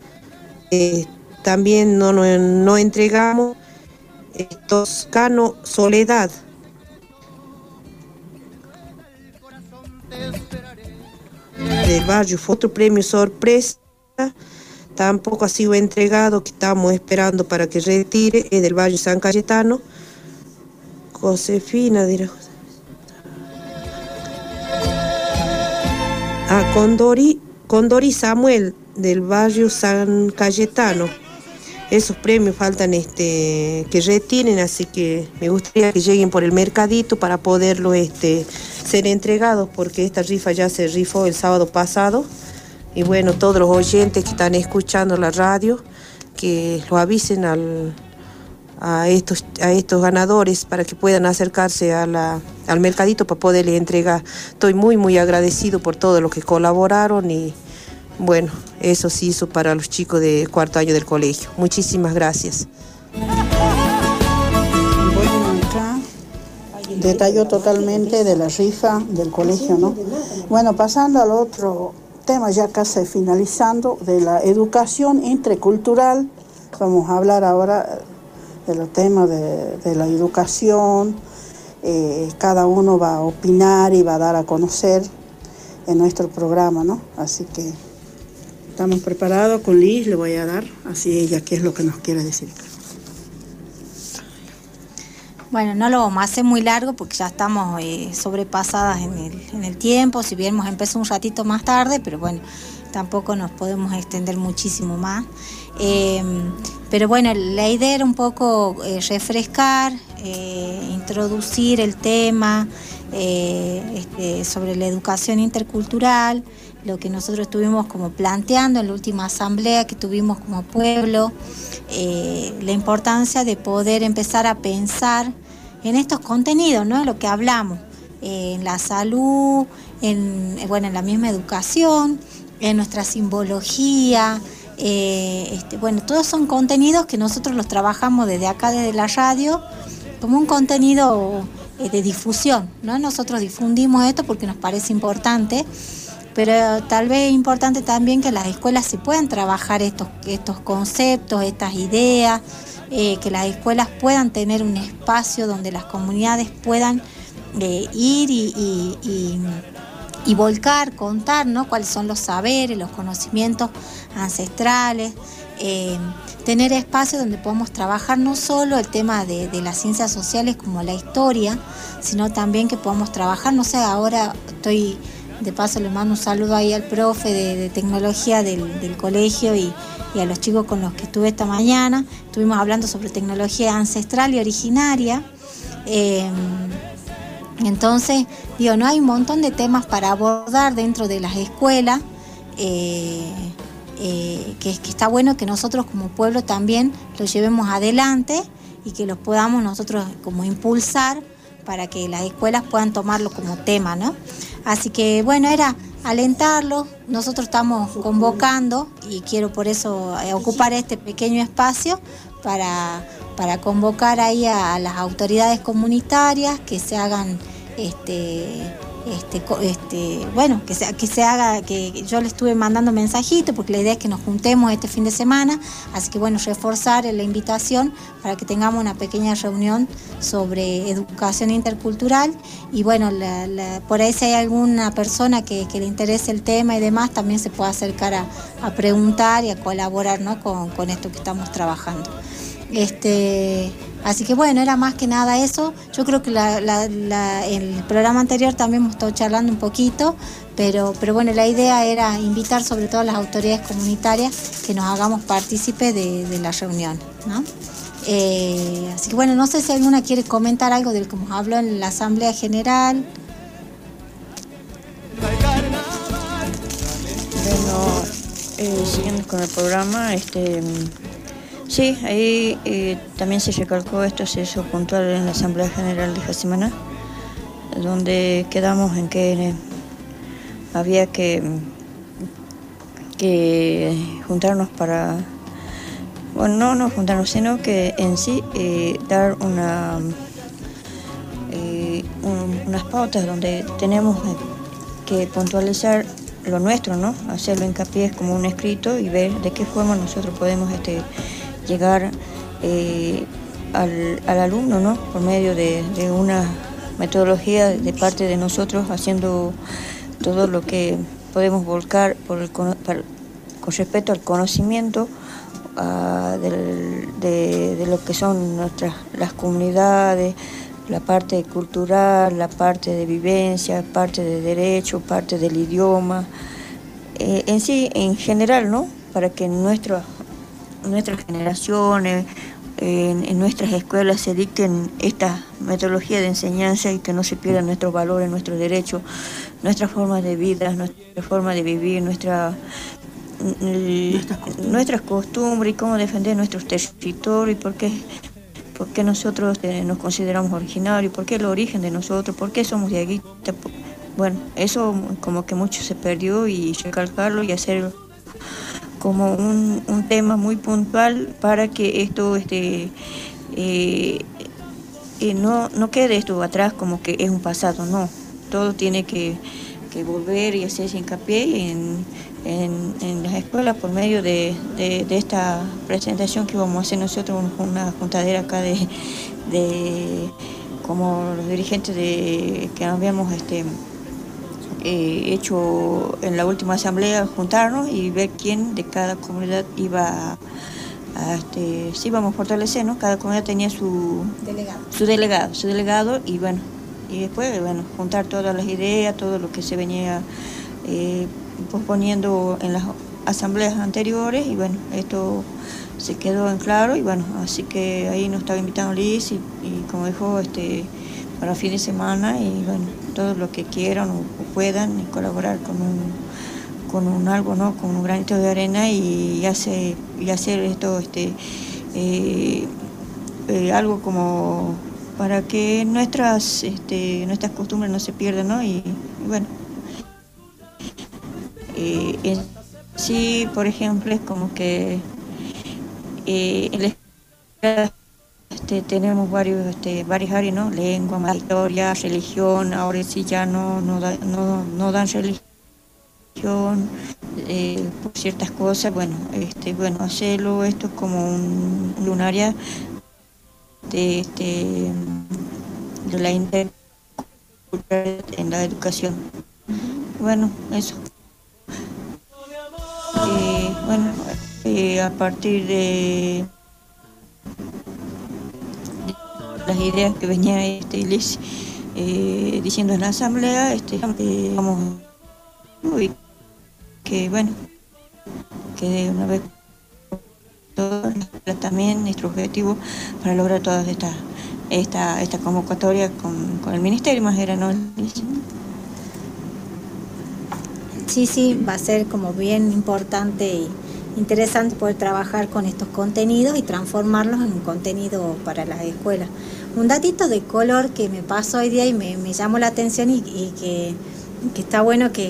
también no entregamos. Toscano Soledad. Del barrio fue otro premio sorpresa. Tampoco ha sido entregado, que estamos esperando para que retire, es del barrio San Cayetano. Josefina, dirá. Condori Samuel, del barrio San Cayetano. Esos premios faltan que retiren, así que me gustaría que lleguen por el mercadito para poderlo ser entregados, porque esta rifa ya se rifó el sábado pasado. Y bueno, todos los oyentes que están escuchando la radio, que lo avisen a estos ganadores para que puedan acercarse al mercadito para poderles entregar. Estoy muy, muy agradecido por todos los que colaboraron y bueno, eso se hizo para los chicos de 4º año del colegio. Muchísimas gracias. Bueno, acá detalló totalmente de la rifa del colegio, ¿no? Bueno, pasando al otro tema, ya casi finalizando, de la educación intercultural. Vamos a hablar ahora de los temas de la educación. Cada uno va a opinar y va a dar a conocer en nuestro programa, ¿no? Así que estamos preparados. Con Liz le voy a dar, así ella qué es lo que nos quiere decir. Bueno, no lo vamos a hacer muy largo porque ya estamos sobrepasadas en el tiempo, si bien hemos empezado un ratito más tarde, pero bueno, tampoco nos podemos extender muchísimo más. Pero bueno, la idea era un poco refrescar, introducir el tema sobre la educación intercultural, lo que nosotros estuvimos como planteando en la última asamblea que tuvimos como pueblo, la importancia de poder empezar a pensar en estos contenidos, ¿no? Lo que hablamos, en la salud, en la misma educación, en nuestra simbología. Bueno, todos son contenidos que nosotros los trabajamos desde acá, desde la radio, como un contenido de difusión, ¿no? Nosotros difundimos esto porque nos parece importante, pero tal vez es importante también que las escuelas se puedan trabajar estos conceptos, estas ideas, que las escuelas puedan tener un espacio donde las comunidades puedan ir y volcar, contar, ¿no? Cuáles son los saberes, los conocimientos ancestrales, tener espacios donde podamos trabajar no solo el tema de las ciencias sociales como la historia, sino también que podamos trabajar, no sé, ahora de paso le mando un saludo ahí al profe de tecnología del colegio y a los chicos con los que estuve esta mañana. Estuvimos hablando sobre tecnología ancestral y originaria. Entonces, no hay un montón de temas para abordar dentro de las escuelas, que está bueno que nosotros como pueblo también los llevemos adelante y que los podamos nosotros como impulsar para que las escuelas puedan tomarlo como tema, ¿no? Así que bueno, era alentarlos. Nosotros estamos convocando y quiero por eso ocupar este pequeño espacio para convocar ahí a las autoridades comunitarias que se hagan bueno, que se haga, que yo le estuve mandando mensajitos porque la idea es que nos juntemos este fin de semana, así que bueno, reforzar la invitación para que tengamos una pequeña reunión sobre educación intercultural y bueno, por ahí si hay alguna persona que le interese el tema y demás, también se puede acercar a preguntar y a colaborar, ¿no? con esto que estamos trabajando. Así que bueno, era más que nada eso. Yo creo que el programa anterior también hemos estado charlando un poquito, pero bueno, la idea era invitar sobre todo a las autoridades comunitarias que nos hagamos partícipes de la reunión, ¿no? Así que bueno, no sé si alguna quiere comentar algo del que hemos hablado en la Asamblea General. Bueno, siguiendo con el programa, sí, ahí también se recalcó esto, se hizo puntual en la Asamblea General de Jacimana, donde quedamos en que había que juntarnos para, bueno, no juntarnos, sino que en sí dar unas pautas donde tenemos que puntualizar lo nuestro, ¿no? Hacerlo hincapié como un escrito y ver de qué forma nosotros podemos llegar al alumno, ¿no? Por medio de una metodología de parte de nosotros, haciendo todo lo que podemos volcar con respecto al conocimiento de lo que son las comunidades, la parte cultural, la parte de vivencia, parte de derecho, parte del idioma, en sí, en general, ¿no? Para que nuestras generaciones, en nuestras escuelas se dicten esta metodología de enseñanza y que no se pierdan nuestros valores, nuestros derechos, nuestras formas de vida, nuestra forma de vivir, nuestras costumbres y cómo defender nuestros territorios y por qué nosotros nos consideramos originarios, por qué el origen de nosotros, por qué somos diaguitas. Bueno, eso como que mucho se perdió y recalcarlo y hacer como un tema muy puntual para que esto no quede esto atrás como que es un pasado, no. Todo tiene que volver y hacerse hincapié en las escuelas por medio de esta presentación que vamos a hacer nosotros, una juntadera acá de como los dirigentes que habíamos hecho en la última asamblea, juntarnos y ver quién de cada comunidad iba sí, vamos a fortalecer, ¿no? Cada comunidad tenía su delegado y bueno, y después, bueno, juntar todas las ideas, todo lo que se venía posponiendo en las asambleas anteriores y bueno, esto se quedó en claro y bueno, así que ahí nos estaba invitando Liz y como dijo, para fin de semana y bueno, todos los que quieran o puedan colaborar con un algo, ¿no? Con un granito de arena y hacer esto, algo como para que nuestras costumbres no se pierdan, ¿no? Y bueno, sí, por ejemplo, es como que en la escuela tenemos varias áreas, ¿no? Lengua, historia, religión, ahora sí ya no dan religión por ciertas cosas, bueno, hacerlo esto como un área de la interculturalidad en la educación. Bueno, eso. A partir de las ideas que venía Liz diciendo en la asamblea, vamos que bueno, que de una vez también nuestro objetivo para lograr toda esta convocatoria con el ministerio, más era, ¿no? Sí, va a ser como bien importante y interesante poder trabajar con estos contenidos y transformarlos en un contenido para las escuelas. Un datito de color que me pasó hoy día y me llamó la atención y que está bueno que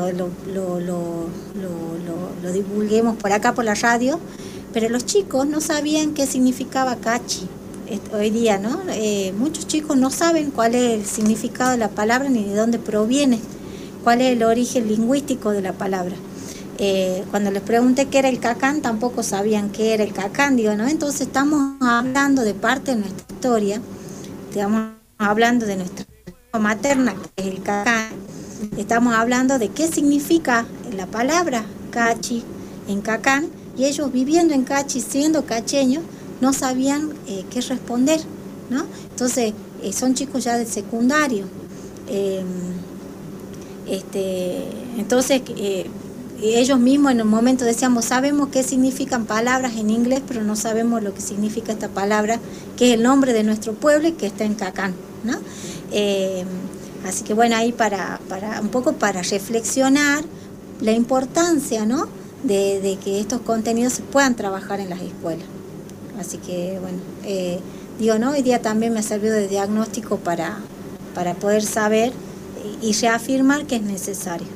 lo divulguemos por acá por la radio, pero los chicos no sabían qué significaba cachi. hoy día, ¿no? Muchos chicos no saben cuál es el significado de la palabra ni de dónde proviene, cuál es el origen lingüístico de la palabra. Cuando les pregunté qué era el cacán, tampoco sabían qué era el cacán, digo, ¿no? Entonces estamos hablando de parte de nuestra historia, estamos hablando de nuestra materna, que es el cacán, estamos hablando de qué significa la palabra cachi en cacán, y ellos viviendo en Cachi, siendo cacheños, no sabían qué responder, ¿no? Entonces, son chicos ya del secundario. Entonces, ellos mismos en un momento decíamos, sabemos qué significan palabras en inglés, pero no sabemos lo que significa esta palabra, que es el nombre de nuestro pueblo y que está en Cacán, ¿no? Así que bueno, ahí para un poco para reflexionar la importancia, ¿no?, de que estos contenidos se puedan trabajar en las escuelas. Así que bueno, digo, ¿no?, hoy día también me ha servido de diagnóstico para poder saber y reafirmar que es necesario.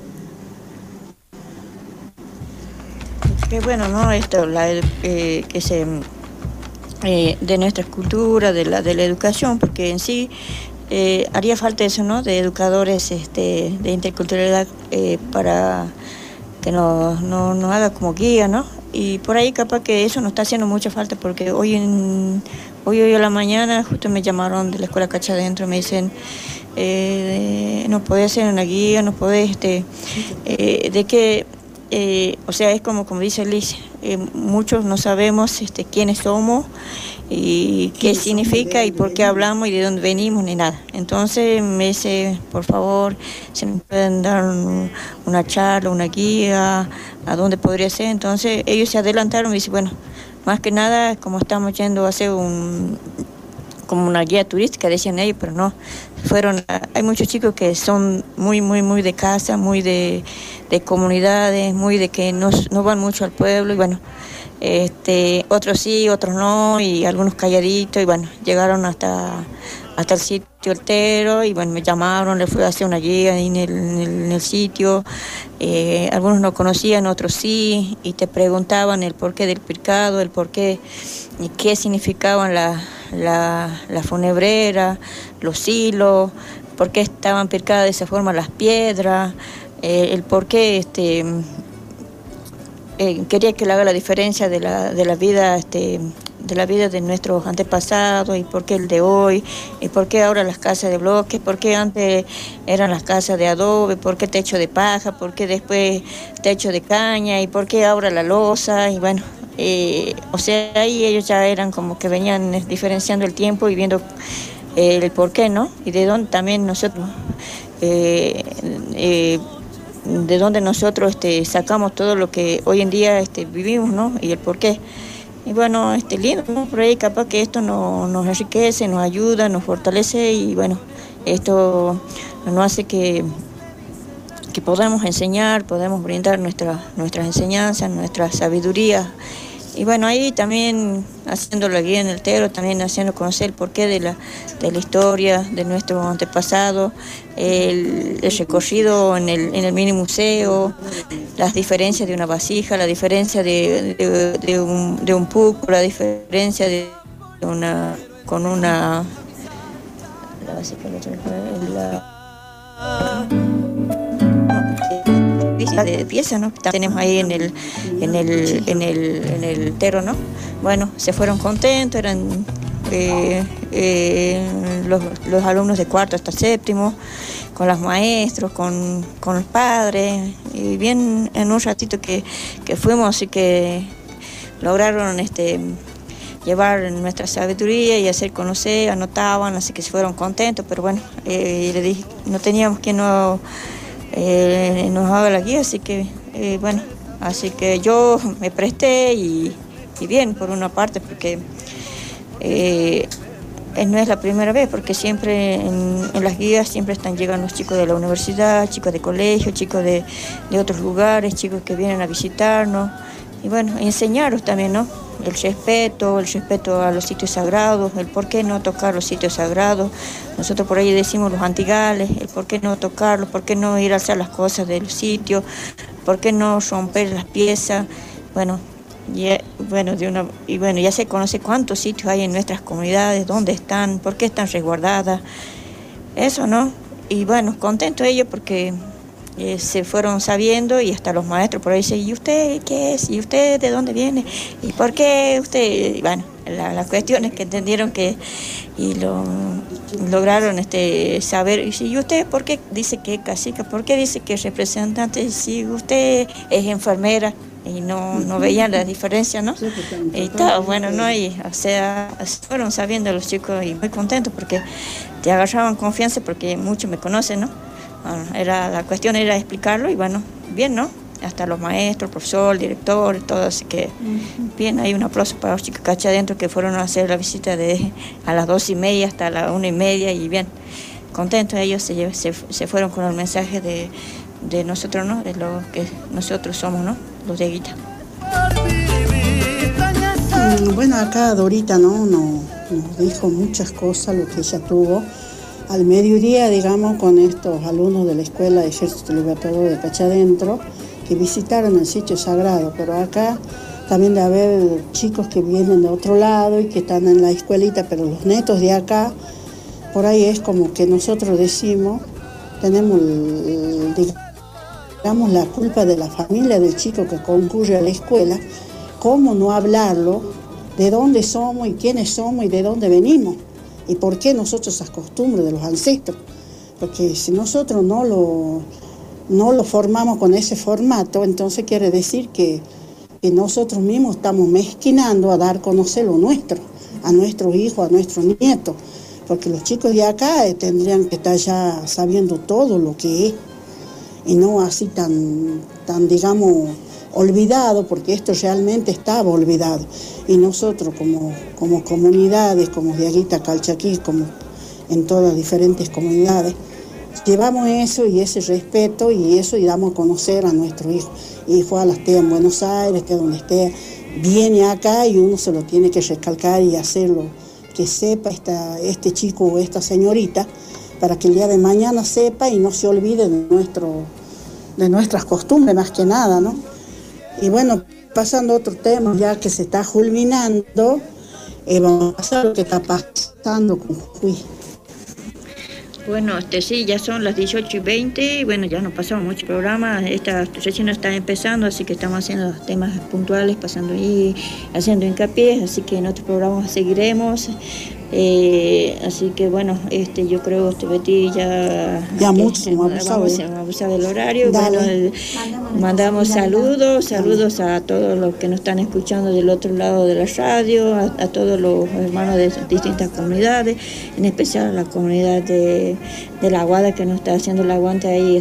Qué bueno, ¿no? Esto, que se de nuestra cultura, de la educación, porque en sí haría falta eso, ¿no?, de educadores de interculturalidad para que nos haga como guía, ¿no? Y por ahí capaz que eso nos está haciendo mucha falta, porque hoy a la mañana justo me llamaron de la escuela Cacha Adentro, me dicen, no podés hacer una guía, no podés, de que, o sea, es como dice Liz, muchos no sabemos quiénes somos y qué significa y por qué hablamos y de dónde venimos ni nada. Entonces me dice, por favor, se me pueden dar una charla, una guía, a dónde podría ser. Entonces ellos se adelantaron y dicen, bueno, más que nada como estamos yendo a hacer como una guía turística, decían ellos, pero no, hay muchos chicos que son muy de casa, muy de comunidades, muy de que no van mucho al pueblo, y bueno, otros sí, otros no, y algunos calladitos, y bueno, llegaron hasta el sitio entero, y bueno, me llamaron, les fui a hacer una guía en el sitio. Algunos no conocían, otros sí, y te preguntaban el porqué del pircado, el porqué y qué significaban la funebrera, los hilos, por qué estaban pircadas de esa forma las piedras, el por qué quería que le haga la diferencia de la vida de nuestros antepasados, y por qué el de hoy, y por qué ahora las casas de bloques, por qué antes eran las casas de adobe, por qué techo de paja, por qué después techo de caña, y por qué ahora la losa, y bueno, o sea, ahí ellos ya eran como que venían diferenciando el tiempo y viendo el por qué, ¿no? Y de dónde también nosotros de dónde nosotros sacamos todo lo que hoy en día vivimos, ¿no? Y el por qué. Y bueno, lindo, ¿no? Por ahí capaz que esto nos enriquece, nos ayuda, nos fortalece, y bueno, esto nos hace que podamos enseñar, podamos brindar nuestras enseñanzas, nuestra sabiduría. Y bueno, ahí también haciendo la guía en el Tero, también haciendo conocer el porqué de la historia de nuestro antepasado, el recorrido en el mini museo, las diferencias de una vasija, la diferencia de un puco, la diferencia de una la vasija, de pieza, ¿no? Tenemos ahí en el Tero, ¿no? Bueno, se fueron contentos, eran los alumnos de cuarto hasta séptimo, con los maestros, con los padres, y bien en un ratito que fuimos, y que lograron llevar nuestra sabiduría y hacer conocer, anotaban, así que se fueron contentos, pero bueno, le dije, no teníamos quien nos haga la guía, así que bueno, así que yo me presté y bien, por una parte, porque no es la primera vez, porque siempre en las guías siempre están llegando los chicos de la universidad, chicos de colegio, chicos de otros lugares, chicos que vienen a visitarnos, y bueno, enseñarlos también, ¿no? El respeto a los sitios sagrados, el por qué no tocar los sitios sagrados. Nosotros por ahí decimos los antigales, el por qué no tocarlos, por qué no ir a hacer las cosas del sitio, por qué no romper las piezas. Bueno, bueno, y bueno, ya se conoce cuántos sitios hay en nuestras comunidades, dónde están, por qué están resguardadas, eso, ¿no? Y bueno, contento ellos porque se fueron sabiendo, y hasta los maestros por ahí dicen, ¿y usted qué es? ¿Y usted de dónde viene? ¿Y por qué usted? Y bueno, las cuestiones que entendieron y lograron saber. ¿Y usted por qué dice que es cacica? ¿Por qué dice que es representante? Si usted es enfermera. Y no veían la diferencia, ¿no? Y todo, bueno, ¿no? Y o sea, fueron sabiendo los chicos y muy contentos porque te agarraban confianza porque muchos me conocen, ¿no? Bueno, la cuestión era explicarlo y bueno, bien, ¿no? Hasta los maestros, el profesor, el director, todo, así que bien, hay un aplauso para los chicos que acá adentro que fueron a hacer la visita a las 2:30 hasta las 1:30 y bien, contentos ellos se fueron con el mensaje de nosotros, ¿no? De lo que nosotros somos, ¿no? Los de Guita. Bueno, acá Dorita, ¿no? Nos dijo muchas cosas, lo que ella tuvo al mediodía, digamos, con estos alumnos de la Escuela de Ejército Libertador de Cachadentro, que visitaron el sitio sagrado, pero acá también de haber chicos que vienen de otro lado y que están en la escuelita, pero los netos de acá, por ahí es como que nosotros decimos, tenemos, digamos, la culpa de la familia del chico que concurre a la escuela, cómo no hablarlo, de dónde somos y quiénes somos y de dónde venimos. ¿Y por qué nosotros esas costumbres de los ancestros? Porque si nosotros no lo formamos con ese formato, entonces quiere decir que nosotros mismos estamos mezquinando a dar a conocer lo nuestro, a nuestros hijos, a nuestros nietos. Porque los chicos de acá tendrían que estar ya sabiendo todo lo que es. Y no así tan digamos, olvidado, porque esto realmente estaba olvidado. Y nosotros como comunidades, como Diaguita, Calchaquí, como en todas las diferentes comunidades, llevamos eso y ese respeto y eso y damos a conocer a nuestros hijos. Y ojalá esté en Buenos Aires, esté donde esté, viene acá y uno se lo tiene que recalcar y hacerlo, que sepa este chico o esta señorita, para que el día de mañana sepa y no se olvide de nuestras costumbres más que nada, ¿no? Y bueno, pasando a otro tema, ya que se está culminando, vamos a pasar lo que está pasando con Jujuy. Bueno, sí, ya son las 18:20 y bueno, ya nos pasamos mucho programa, esta recién está empezando, así que estamos haciendo temas puntuales, pasando ahí, haciendo hincapié, así que en otros programas seguiremos. Así que bueno, yo creo Betty ya mucho vamos a abusar del horario. Bueno, mandamos saludos a todos los que nos están escuchando del otro lado de la radio, a todos los hermanos de distintas comunidades, en especial a la comunidad de La Aguada que nos está haciendo el aguante ahí,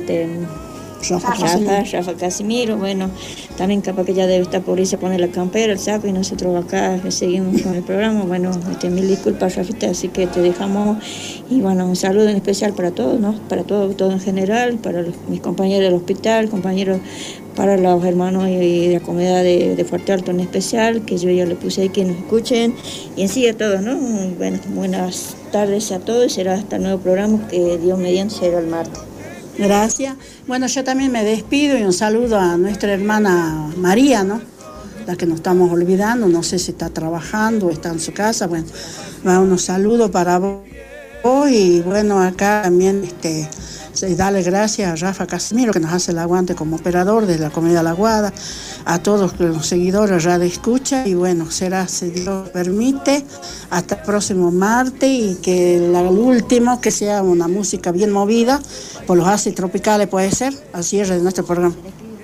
Rafa Casimiro, bueno, también capaz que ya debe estar por irse a poner la campera, el saco, y nosotros acá seguimos con el programa. Bueno, mil disculpas, Rafita, así que te dejamos, y bueno, un saludo en especial para todos, ¿no? Para todo en general, para mis compañeros del hospital, compañeros, para los hermanos y la comunidad de Fuerte Alto en especial, que yo ya le puse ahí que nos escuchen, y en sí a todos, ¿no? Bueno, buenas tardes a todos, será hasta el nuevo programa, que Dios mediante será el martes. Gracias. Bueno, yo también me despido y un saludo a nuestra hermana María, ¿no? La que nos estamos olvidando, no sé si está trabajando o está en su casa. Bueno, unos saludos para vos y bueno, acá también darle gracias a Rafa Casimiro, que nos hace el aguante como operador de la comunidad La Aguada, a todos los seguidores Radio Escucha, y bueno, será, si Dios permite, hasta el próximo martes, y que el último, que sea una música bien movida, por los ácidos tropicales puede ser, al cierre de nuestro programa.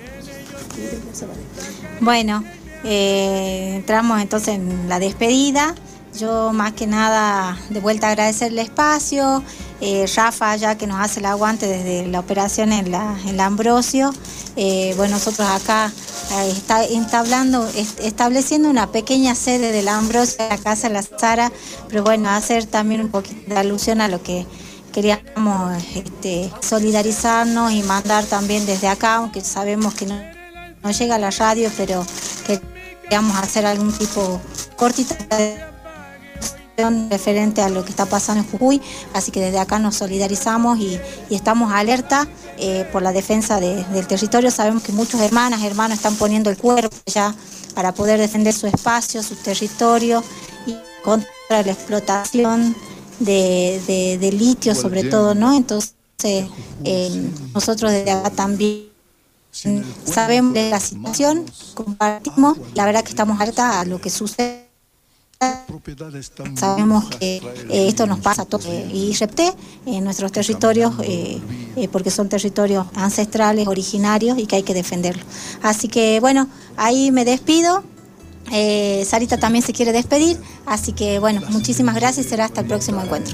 Bueno, entramos entonces en la despedida. Yo más que nada de vuelta agradecer el espacio, Rafa ya que nos hace el aguante desde la operación en la Ambrosio. Bueno, nosotros acá estableciendo una pequeña sede de la Ambrosio, la Casa La Sara, pero bueno, hacer también un poquito de alusión a lo que queríamos solidarizarnos y mandar también desde acá, aunque sabemos que no llega a la radio, pero queríamos hacer algún tipo cortito de referente a lo que está pasando en Jujuy, así que desde acá nos solidarizamos y estamos alerta por la defensa del territorio. Sabemos que muchos hermanos están poniendo el cuerpo ya para poder defender su espacio, su territorio y contra la explotación de litio sobre todo, ¿no? Entonces nosotros desde acá también sabemos de la situación, compartimos, la verdad que estamos alerta a lo que sucede. Sabemos que esto nos pasa a todos y repte en nuestros territorios porque son territorios ancestrales, originarios y que hay que defenderlos. Así que bueno, ahí me despido. Sarita también se quiere despedir, así que bueno, muchísimas gracias y será hasta el próximo encuentro.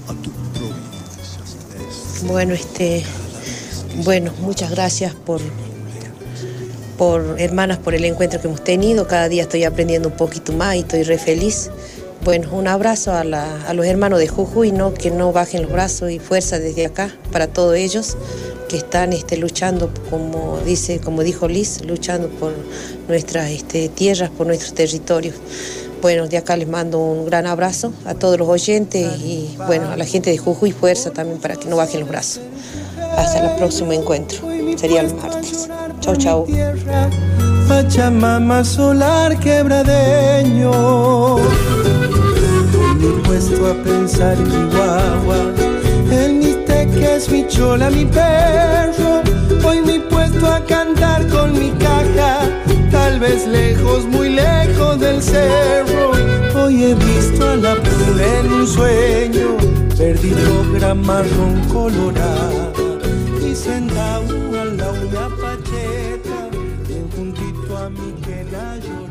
Bueno, muchas gracias por hermanas, por el encuentro que hemos tenido. Cada día estoy aprendiendo un poquito más y estoy re feliz. Bueno, un abrazo a los hermanos de Jujuy, ¿no? Que no bajen los brazos y fuerza desde acá para todos ellos que están luchando, como dijo Liz, luchando por nuestras tierras, por nuestros territorios. Bueno, de acá les mando un gran abrazo a todos los oyentes y bueno, a la gente de Jujuy, fuerza también para que no bajen los brazos. Hasta el próximo encuentro, sería el martes. Chau, chau. Pachamama solar quebradeño, me he puesto a pensar en mi guagua, en mi teque es mi chola, mi perro. Hoy me he puesto a cantar con mi caja, tal vez lejos, muy lejos del cerro. Hoy he visto a la pura en un sueño, perdido gran marrón colorada, y sentado a la uña pacheta, bien juntito a mi que la llora.